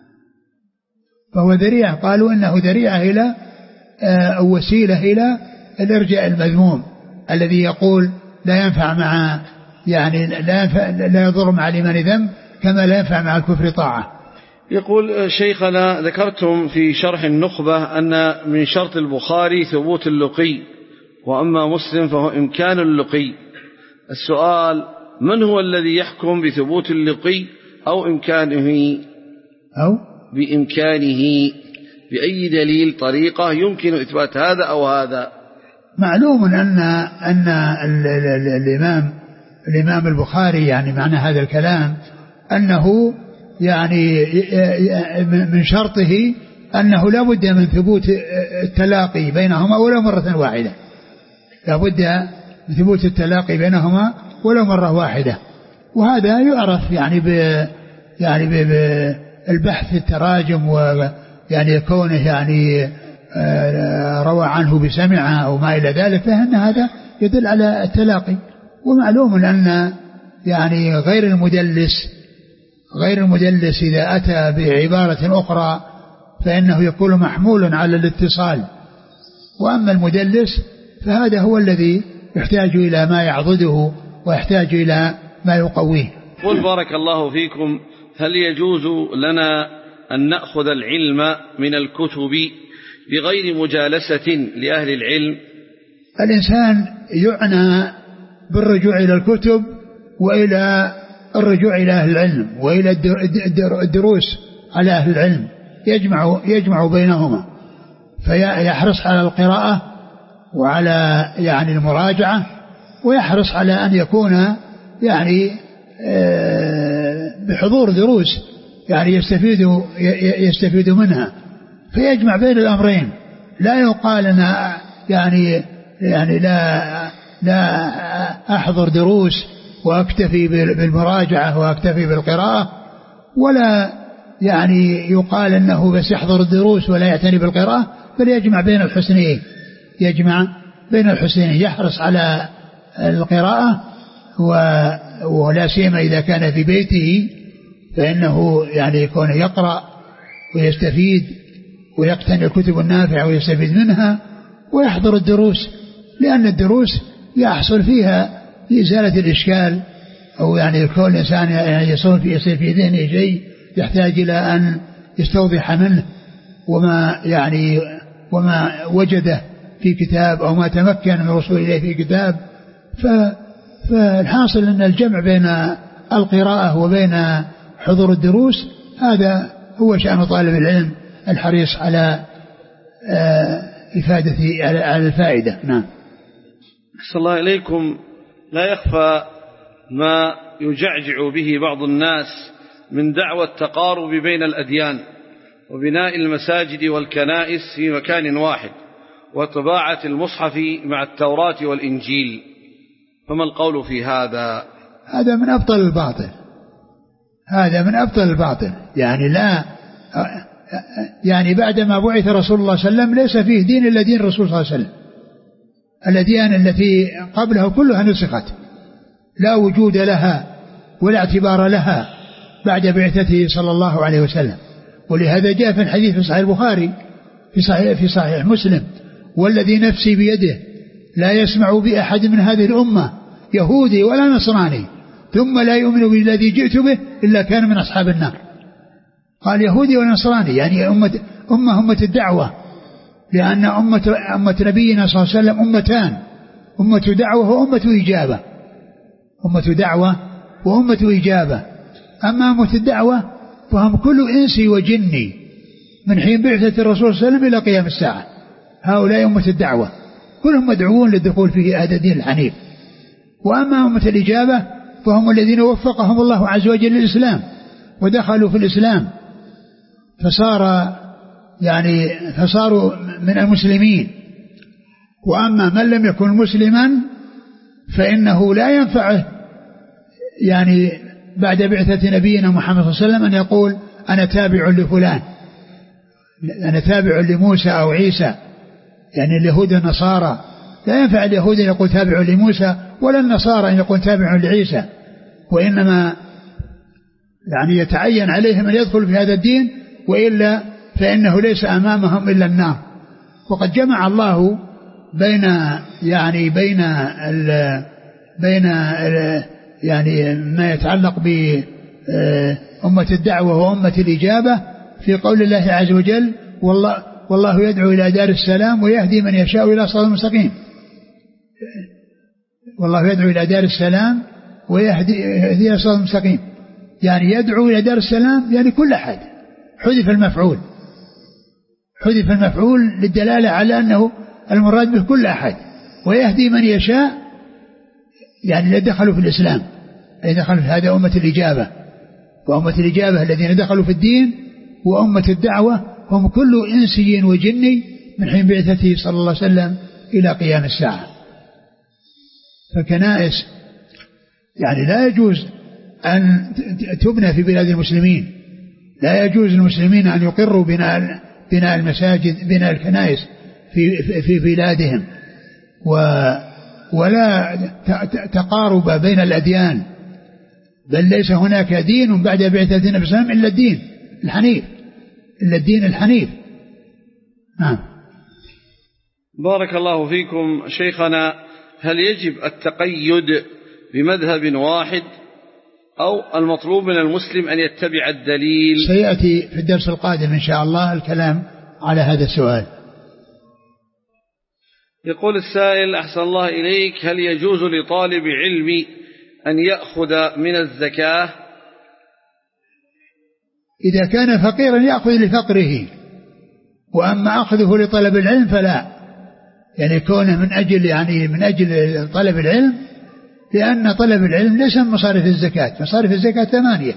فهو ذريعة، قالوا إنه ذريعة إلى أو وسيلة إلى الإرجاء المذموم الذي يقول لا ينفع مع يعني لا ينفع لا يضر مع الإيمان ذنب كما لا ينفع مع الكفر طاعة. يقول شيخنا ذكرتم في شرح النخبة أن من شرط البخاري ثبوت اللقي، وأما مسلم فهو إمكان اللقي. السؤال: من هو الذي يحكم بثبوت اللقي أو إمكانه أو بإمكانه؟ بأي دليل طريقة يمكن إثبات هذا أو هذا؟ معلوم أن أن الإمام الإمام البخاري يعني معنى هذا الكلام أنه يعني من شرطه أنه لا بد من ثبوت التلاقي بينهما ولو مرة واحدة، لا بد من ثبوت التلاقي بينهما ولو مرة واحدة، وهذا يعرف يعني ب يعني بالبحث التراجم ويعني كونه يعني روى عنه بسمع أو ما إلى ذلك، فإن هذا يدل على التلاقي. ومعلوم أن يعني غير المدلس غير المدلس إذا أتى بعبارة أخرى فإنه يكون محمول على الاتصال، وأما المدلس فهذا هو الذي يحتاج إلى ما يعضده ويحتاج إلى ما يقويه. قل بارك الله فيكم، هل يجوز لنا أن نأخذ العلم من الكتب بغير مجالسة لأهل العلم؟ الإنسان يعنى بالرجوع إلى الكتب وإلى الرجوع إلى أهل العلم وإلى الدروس على أهل العلم، يجمع يجمع بينهما، فيحرص على القراءة وعلى يعني المراجعة، ويحرص على أن يكون يعني بحضور دروس يعني يستفيد يستفيد منها، فيجمع بين الأمرين. لا يقال أنا يعني يعني لا لا أحضر دروس وأكتفي بالمراجعة وأكتفي بالقراءة، ولا يعني يقال أنه بس يحضر الدروس ولا يعتني بالقراءة، بل يجمع بين الحسنين يجمع بين الحسنين يحرص على القراءة ولا سيما إذا كان في بيته فإنه يعني يكون يقرأ ويستفيد ويقتني الكتب النافعة ويستفيد منها ويحضر الدروس، لأن الدروس يحصل فيها إزالة الإشكال، أو يعني كل إنسان يعني يصير في يصير في ذهنه شيء يحتاج إلى أن يستوضح منه وما يعني وما وجده في كتاب أو ما تمكن من الوصول إليه في كتاب. فالحاصل أن الجمع بين القراءة وبين حضور الدروس هذا هو شأن طالب العلم الحريص على إفادة على الفائدة. نعم. أحسن الله إليكم. لا يخفى ما يجعجع به بعض الناس من دعوى التقارب بين الأديان وبناء المساجد والكنائس في مكان واحد وطباعة المصحف مع التوراة والإنجيل، فما القول في هذا؟ هذا من أبطل الباطل، هذا من أبطل الباطل. يعني لا يعني بعدما بعث رسول الله صلى الله عليه وسلم ليس فيه دين إلا دين الرسول صلى الله عليه وسلم. الأديان التي قبله كلها نسخت، لا وجود لها ولا اعتبار لها بعد بعثته صلى الله عليه وسلم. ولهذا جاء في الحديث في صحيح البخاري في صحيح, في صحيح مسلم: والذي نفسي بيده لا يسمع بأحد من هذه الأمة يهودي ولا نصراني ثم لا يؤمن بالذي جئت به إلا كان من أصحاب النار. قال يهودي ونصراني، يعني أمة أمة أمة الدعوة، لأن أمة, أمة نبينا صلى الله عليه وسلم أمتان: أمة دعوة وأمة إجابة. أمة دعوة وأمة إجابة. أما أمة الدعوة فهم كل إنسي وجني من حين بعثة الرسول صلى الله عليه وسلم إلى قيام الساعة، هؤلاء أمة الدعوة كلهم مدعوون للدخول في هذا الدين الحنيف. وأما أمة الإجابة فهم الذين وفقهم الله عز وجل للإسلام ودخلوا في الإسلام فصار يعني فصاروا من المسلمين. وأما من لم يكن مسلما فإنه لا ينفعه يعني بعد بعثة نبينا محمد صلى الله عليه وسلم أن يقول أنا تابع لفلان، أنا تابع لموسى أو عيسى، يعني اليهود والنصارى. لا ينفع اليهود أن يقول تابع لموسى ولا النصارى أن يقول تابع لعيسى، وإنما يعني يتعين عليهم أن يدخلوا في هذا الدين، وإلا فإنه ليس أمامهم إلا النار. وقد جمع الله بين يعني بين ال بين ال يعني ما يتعلق بأمة الدعوة وأمة الإجابة في قول الله عز وجل: والله, والله يدعو إلى دار السلام ويهدي من يشاء إلى صراط مستقيم. والله يدعو إلى دار السلام ويهدي إلى صراط مستقيم، يعني يدعو إلى دار السلام يعني كل أحد. حذف المفعول، حذف المفعول للدلالة على أنه المراد به كل أحد. ويهدي من يشاء يعني اللي دخلوا في الإسلام، اللي دخلوا في هذا أمة الإجابة. وأمة الإجابة الذين دخلوا في الدين، وأمة الدعوة هم كل إنسي وجني من حين بعثته صلى الله عليه وسلم إلى قيام الساعة. فكنائس يعني لا يجوز أن تبنى في بلاد المسلمين، لا يجوز للمسلمين أن يقروا بناء بناء المساجد بناء الكنائس في في بلادهم، ولا تقارب بين الأديان، بل ليس هناك دين بعد بعثة النبي صلى الله عليه وسلم إلا الدين الحنيف، إلا الدين الحنيف. نعم. بارك الله فيكم شيخنا. هل يجب التقيد بمذهب واحد أو المطلوب من المسلم أن يتبع الدليل؟ سيأتي في الدرس القادم إن شاء الله الكلام على هذا السؤال. يقول السائل: أحسن الله إليك، هل يجوز لطالب علم أن يأخذ من الزكاة؟ إذا كان فقيرا يأخذ لفقره، وأما أخذه لطلب العلم فلا، يعني كونه من أجل يعني من أجل طلب العلم، لأن طلب العلم ليس من مصارف الزكاة. مصارف الزكاة ثمانية،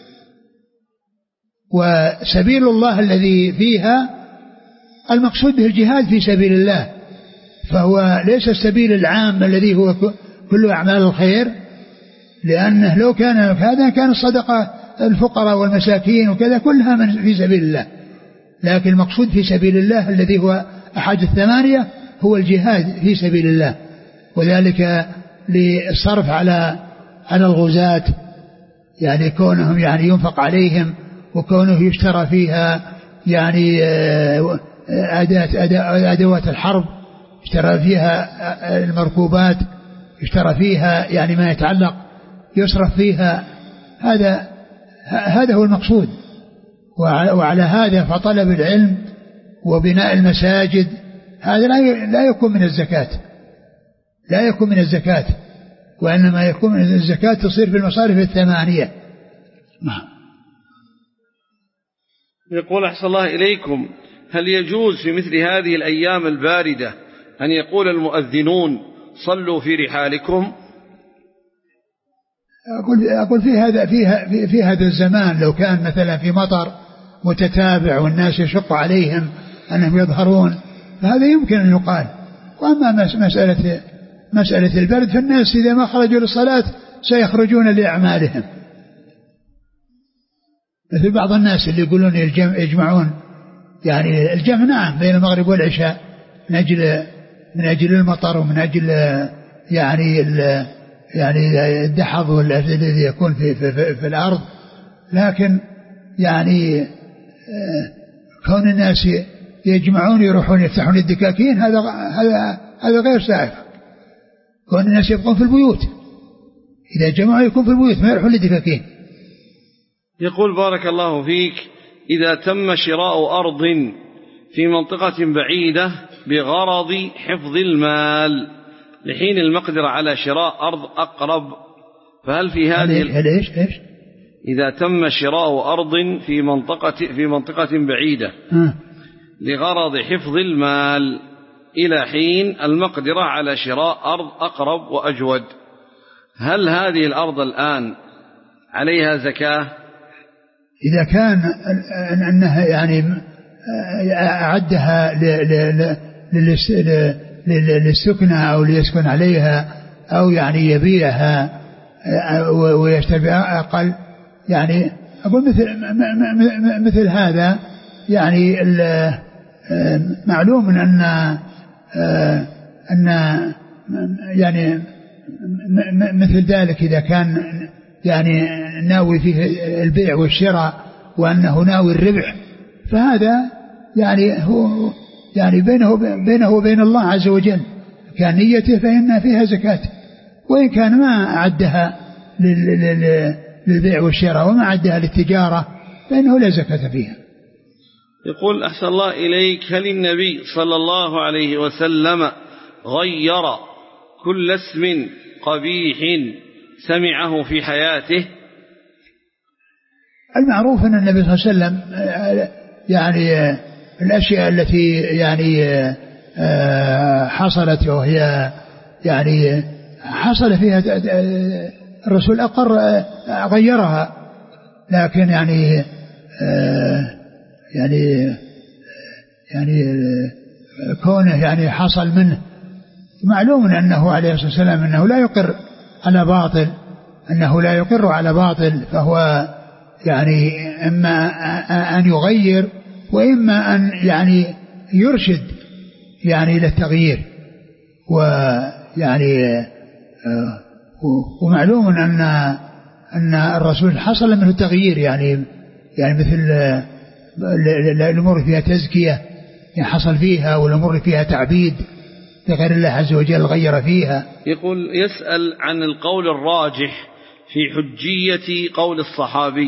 وسبيل الله الذي فيها المقصود به الجهاد في سبيل الله، فهو ليس السبيل العام الذي هو كل أعمال الخير، لأنه لو كان هذا كان الصدقة الفقراء والمساكين وكذا كلها من في سبيل الله، لكن المقصود في سبيل الله الذي هو أحد الثمانية هو الجهاد في سبيل الله، وذلك للصرف على على الغزاة يعني كونهم يعني ينفق عليهم، وكونه يشترى فيها يعني أدوات الحرب، يشترى فيها المركوبات، يشترى فيها يعني ما يتعلق يصرف فيها، هذا هذا هو المقصود. وعلى هذا فطلب العلم وبناء المساجد هذا لا يكون من الزكاة، لا يكون من الزكاة، وإنما يكون من الزكاة تصير في المصارف الثمانية. نعم. يقول أحسن الله إليكم: هل يجوز في مثل هذه الأيام الباردة أن يقول المؤذنون صلوا في رحالكم؟ أقول, أقول في هذا في, في, في هذا الزمان لو كان مثلا في مطر متتابع والناس يشق عليهم أنهم يظهرون فهذا يمكن أن يقال. وأما مسألة مسألة البرد فالناس إذا ما خرجوا للصلاة سيخرجون لأعمالهم، مثل بعض الناس اللي يقولون يجمعون يعني الجمع نعم بين المغرب والعشاء من أجل من أجل المطر ومن أجل يعني يعني الدحض الذي يكون في, في, في, في الأرض، لكن يعني كون الناس يجمعون يروحون يفتحون الدكاكين هذا هذا هذا غير سائغ. كون الناس يبقون في البيوت، إذا جمعوا يكون في البيوت ما يروحون للدكاكين. يقول: بارك الله فيك، إذا تم شراء أرض في منطقة بعيدة بغرض حفظ المال لحين المقدرة على شراء أرض أقرب، فهل في هذه هل إيش إيش إذا تم شراء أرض في منطقة في منطقة بعيدة م. لغرض حفظ المال إلى حين المقدرة على شراء أرض أقرب وأجود، هل هذه الأرض الآن عليها زكاة؟ إذا كان أنها يعني أعدها للسكنة أو ليسكن عليها أو يعني يبيعها ويشتري أقل، يعني أقول مثل مثل هذا يعني معلوم أن أن يعني مثل ذلك إذا كان يعني ناوي فيه البيع والشراء وأنه ناوي الربح فهذا يعني هو يعني بينه بينه وبين الله عز وجل، كان نيته فإن فيها زكاة، وإن كان ما أعدها للبيع والشراء وما أعدها للتجارة فإنه لا زكاة فيها. يقول: أحسن الله إليك، هل النبي صلى الله عليه وسلم غير كل اسم قبيح سمعه في حياته؟ المعروف أن النبي صلى الله عليه وسلم يعني الأشياء التي يعني حصلت وهي يعني حصل فيها الرسول أقر غيرها، لكن يعني يعني يعني كونه يعني حصل منه معلوم أنه عليه الصلاة والسلام أنه لا يقر على باطل، أنه لا يقر على باطل، فهو يعني إما أن يغير وإما أن يعني يرشد يعني إلى التغيير. ويعني ومعلوم أن أن الرسول حصل منه التغيير، يعني يعني مثل الأمور فيها تزكية يعني حصل فيها، والأمور فيها تعبيد لغير الله عز وجل غير فيها. يقول: يسأل عن القول الراجح في حجية قول الصحابي.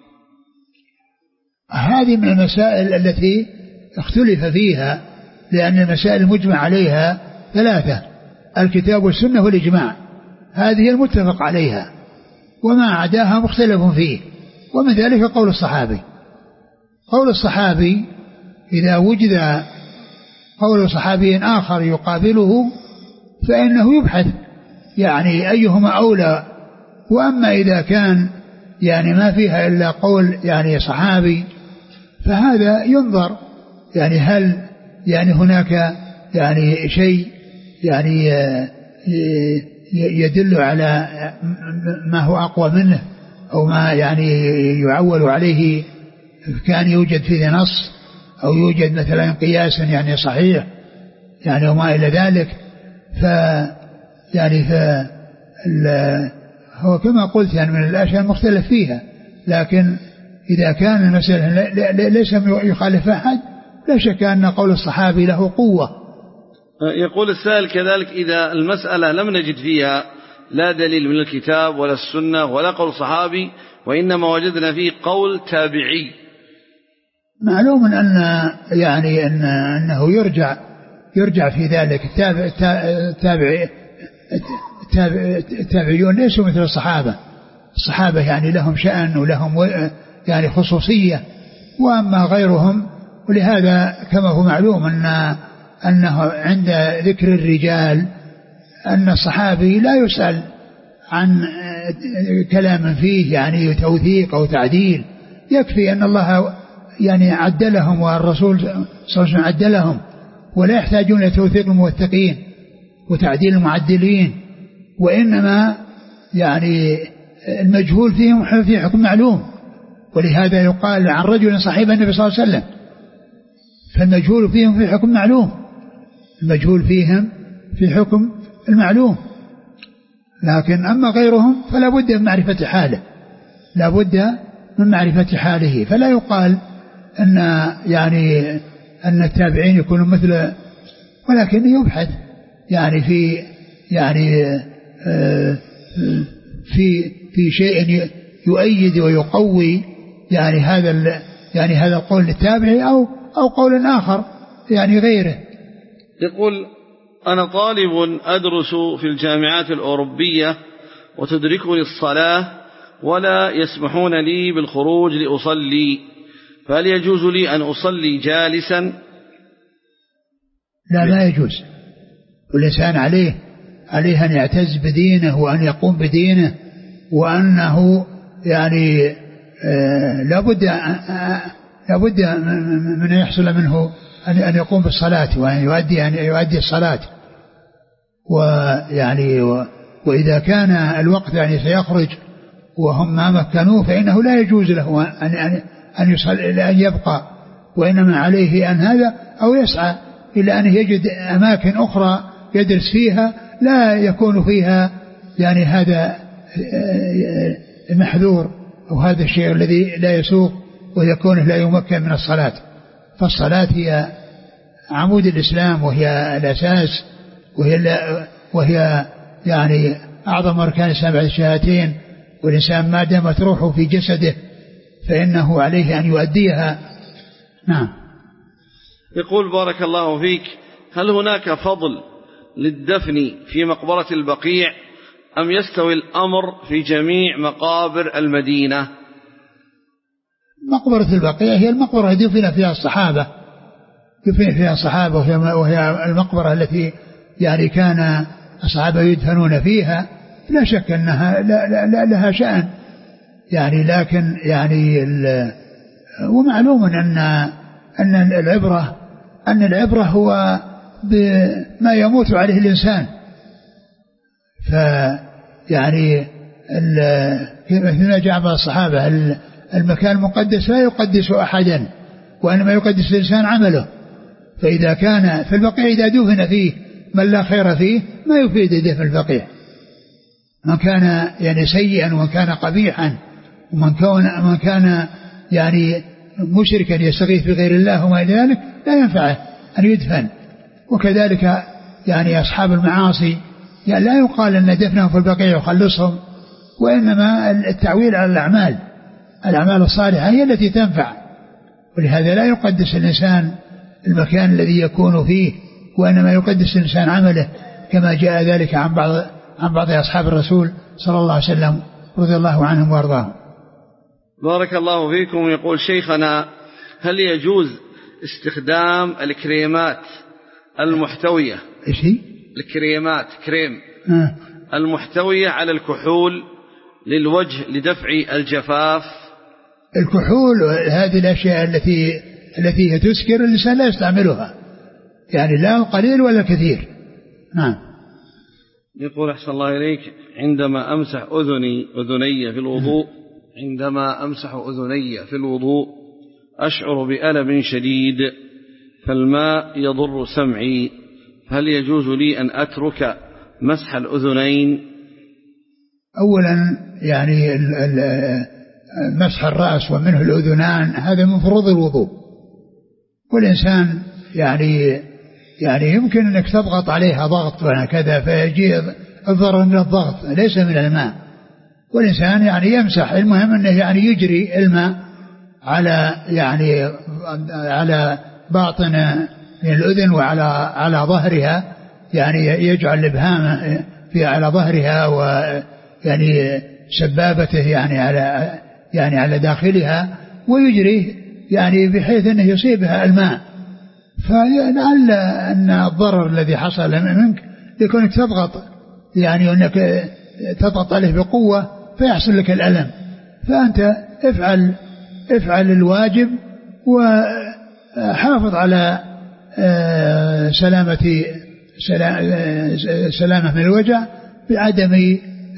هذه من المسائل التي اختلف فيها، لأن المسائل المجمع عليها ثلاثة: الكتاب والسنة والإجماع، هذه المتفق عليها، وما عداها مختلف فيه، ومن ذلك قول الصحابي. قول الصحابي إذا وجد قول صحابي آخر يقابله فإنه يبحث يعني أيهما أولى. وأما إذا كان يعني ما فيها إلا قول يعني صحابي فهذا ينظر يعني هل يعني هناك يعني شيء يعني يدل على ما هو أقوى منه أو ما يعني يعول عليه كان يوجد فيه نص أو يوجد مثلا قياس يعني صحيح يعني وما إلى ذلك. ف يعني ف هو كما قلت يعني من الأشياء المختلف فيها، لكن إذا كان المسألة ليس يخالف أحد لا شك أن قول الصحابي له قوة. يقول السائل كذلك إذا المسألة لم نجد فيها لا دليل من الكتاب ولا السنة ولا قول صحابي وإنما وجدنا فيه قول تابعي، معلوم أن يعني أن أنه يرجع يرجع في ذلك. التابع التابع التابعيون ليسوا مثل الصحابة. الصحابة يعني لهم شأن ولهم يعني خصوصية، وأما غيرهم. ولهذا كما هو معلوم أن أنه عند ذكر الرجال أن الصحابي لا يسأل عن كلام فيه يعني توثيق أو تعديل، يكفي أن الله يعني عدلهم والرسول صلى الله عليه وسلم عدلهم، ولا يحتاجون لتوثيق الموثقين وتعديل المعدلين، وإنما يعني المجهول فيهم في حكم معلوم. ولهذا يقال عن رجل صحيب النبي صلى الله عليه وسلم، فالمجهول فيهم في حكم معلوم، المجهول فيهم في حكم المعلوم. لكن أما غيرهم فلا بد من معرفة حاله، لا بد من معرفة حاله. فلا يقال أن يعني أن التابعين يكونوا مثل، ولكن يبحث يعني في يعني في في شيء يؤيد ويقوي يعني هذا يعني هذا القول التابعي أو أو قول آخر يعني غيره. يقول أنا طالب أدرس في الجامعات الأوروبية وتدركني الصلاة ولا يسمحون لي بالخروج لأصلي، فهل يجوز لي أن أصلي جالسا؟ لا لا يجوز. والإنسان عليه عليه أن يعتز بدينه وأن يقوم بدينه، وأنه يعني آه لابد آه لابد من يحصل منه أن يقوم بالصلاة وأن يؤدي أن يؤدي الصلاة. ويعني وإذا كان الوقت يعني سيخرج وهم ما مكنوه فإنه لا يجوز له أن أن أن يصلي أن يبقى، وإنما عليه أن هذا أو يسعى إلى أن يجد أماكن أخرى يدرس فيها لا يكون فيها يعني هذا المحذور أو هذا الشيء الذي لا يسوق ويكون لا يمكن من الصلاة. فالصلاة هي عمود الإسلام وهي الأساس، وهي وهي يعني أعظم أركان الإسلام بعد الشهادتين، والإنسان ما دامت روحه في جسده فإنه عليه أن يؤديها. نعم. يقول بارك الله فيك، هل هناك فضل للدفن في مقبرة البقيع أم يستوي الأمر في جميع مقابر المدينة؟ مقبرة البقيع هي المقبرة التي دفن فيها الصحابة، دفن فيها الصحابة، وهي المقبرة التي يعني كان الصحابة يدفنون فيها، لا شك أنها لا لا لا لها شأن يعني. لكن يعني ومعلوم أن أن العبرة أن العبرة هو بما يموت عليه الإنسان. فيعني كما جاء بعض الصحابة المكان المقدس لا يقدس أحدا وإنما يقدس الإنسان عمله. فإذا كان في البقيع إذا دفن فيه من لا خير فيه ما يفيد دفن البقيع. من كان يعني سيئا ومن كان قبيحا ومن كان من كان يعني مشركا يستغيث بغير الله وما إلى ذلك لا ينفعه أن يدفن. وكذلك يعني أصحاب المعاصي يعني لا يقال أن دفنهم في البقيع يخلصهم، وإنما التعويل على الأعمال الأعمال الصالحة هي التي تنفع. ولهذا لا يقدس الإنسان المكان الذي يكون فيه، وإنما يقدس الإنسان عمله، كما جاء ذلك عن بعض عن بعض أصحاب الرسول صلى الله عليه وسلم رضي الله عنهم وارضاهم. بارك الله فيكم. يقول شيخنا، هل يجوز استخدام الكريمات المحتوية إيش هي؟ الكريمات كريم آه. المحتوية على الكحول للوجه لدفع الجفاف؟ الكحول هذه الأشياء التي التي تسكر الإنسان لا يستعملها، يعني لا القليل ولا الكثير. نعم. يقول أحسن الله إليك، عندما أمسح أذني أذني في الوضوء عندما أمسح أذني في الوضوء أشعر بألم شديد، فالماء يضر سمعي، هل يجوز لي أن أترك مسح الأذنين؟ أولا يعني مسح الرأس ومنه الأذنان هذا من فروض الوضوء، والإنسان يعني يعني يمكن أنك تضغط عليها ضغط وهكذا فيجي الضرر من الضغط ليس من الماء، والإنسان يعني يمسح، المهم أنه يعني يجري الماء على يعني على باطن من الأذن وعلى على ظهرها، يعني يجعل الإبهام في على ظهرها ويعني سبابته يعني على يعني على داخلها، ويجري يعني بحيث أنه يصيبها الماء. فلعل أن الضرر الذي حصل منك يكونك تضغط يعني أنك تضغط عليه بقوة فيحصل لك الألم، فأنت افعل افعل الواجب وحافظ على سلامة سلامة من الوجع بعدم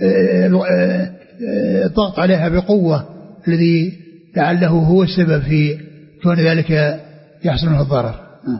الضغط عليها بقوة الذي لعله هو السبب في كون ذلك يحصل منه الضرر.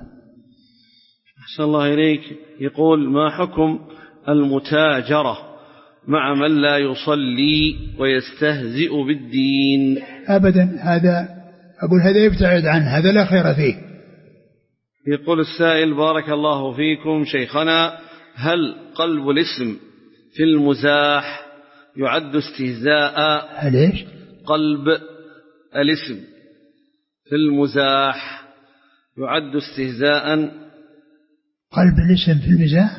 أحسن الله إليك. يقول: ما حكم المتاجرة مع من لا يصلي ويستهزئ بالدين؟ أبدا، هذا أقول هذا يبتعد عنه، هذا لا خير فيه. يقول السائل: بارك الله فيكم شيخنا، هل قلب الاسم في المزاح يعد استهزاء؟ هل إيش؟ قلب الاسم في المزاح يعد استهزاء؟ قلب الاسم في المزاح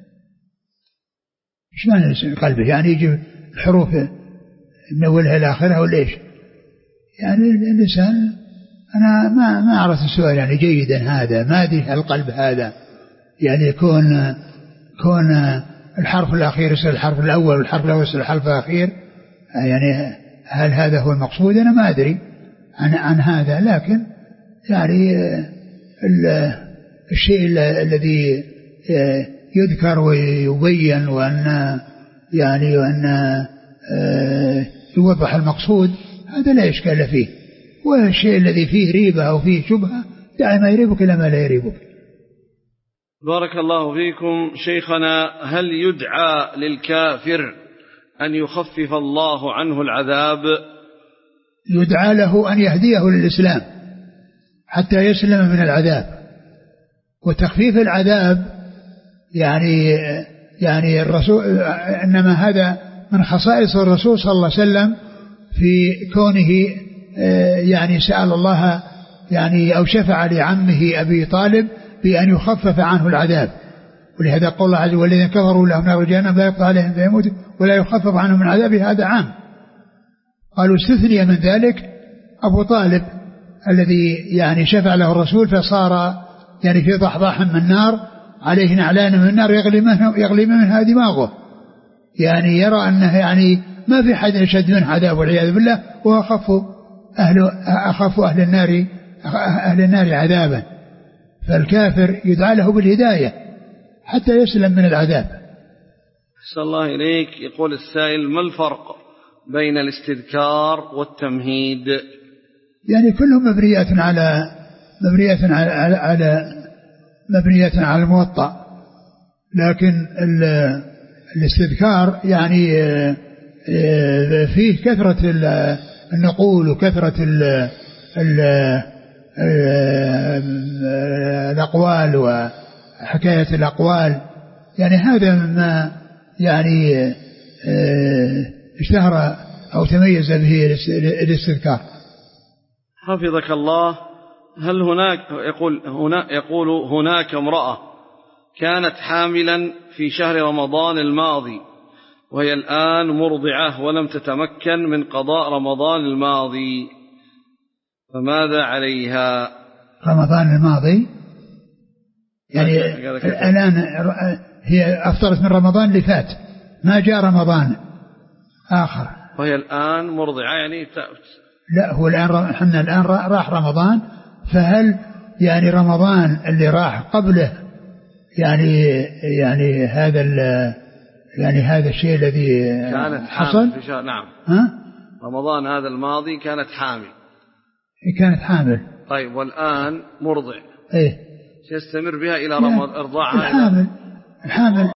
ايش معنى الاسم قلبه؟ يعني يجي الحروف من اولها الى اخرها ولا ايش؟ يعني الانسان انا ما ما اعرف السؤال يعني جيدا، هذا ما ادري القلب هذا يعني يكون كون الحرف الاخير يصير الحرف الاول والحرف الاول يصير الحرف الاخير، يعني هل هذا هو المقصود؟ انا ما ادري عن عن هذا، لكن يعني الشيء الذي يذكر ويبين وأن يعني وأن يوضح المقصود هذا لا إشكال فيه، والشيء الذي فيه ريبة أو فيه شبهة دائما يريبك إلى ما لا يريبك. بارك الله فيكم شيخنا، هل يدعى للكافر أن يخفف الله عنه العذاب؟ يدعى له أن يهديه للإسلام حتى يسلم من العذاب، وتخفيف العذاب يعني يعني الرسول إنما هذا من خصائص الرسول صلى الله عليه وسلم في كونه يعني سأل الله يعني أو شفع لعمه أبي طالب بأن يخفف عنه العذاب، ولهذا قال الله عز وجل: والذين كفروا لهم نار جهنم لا يقطع عليهم فيموت ولا يخفف عنهم من عذابه. هذا عام. قالوا استثني من ذلك أبو طالب الذي يعني شفع له الرسول فصار يعني في ضحضاح من النار، عليه نعلان من النار يغلي منه يغلي منها دماغه، يعني يرى أنه يعني ما في حد أشد منه عذاب والعياذ بالله، وأخف أهل أخف أهل النار أهل النار عذابا. فالكافر يدعى له بالهداية حتى يسلم من العذاب. أحسن الله إليك. يقول السائل: ما الفرق بين الاستذكار والتمهيد؟ يعني كلهم مبنيات على مبنيات على, على, على مبنيات على الموطأ، لكن الاستذكار يعني فيه كثرة النقول وكثرة الأقوال وحكاية الأقوال، يعني هذا ما يعني اشتهر أو تميز به الاستذكار. حفظك الله. هل هناك يقول هنا يقول هناك امرأة كانت حاملا في شهر رمضان الماضي وهي الآن مرضعة ولم تتمكن من قضاء رمضان الماضي، فماذا عليها؟ رمضان الماضي يعني الآن هي أفطرت من رمضان اللي فات، ما جاء رمضان آخر، وهي الآن مرضعة يعني لا هو الآن احنا الآن راح رمضان، فهل يعني رمضان اللي راح قبله يعني يعني هذا يعني هذا الشيء الذي حصل؟ نعم. ها؟ رمضان هذا الماضي كانت حامل. كانت حامل. طيب والآن مرضع. ايه. سيستمر بها إلى رمضان إرضاعها. الحامل الحامل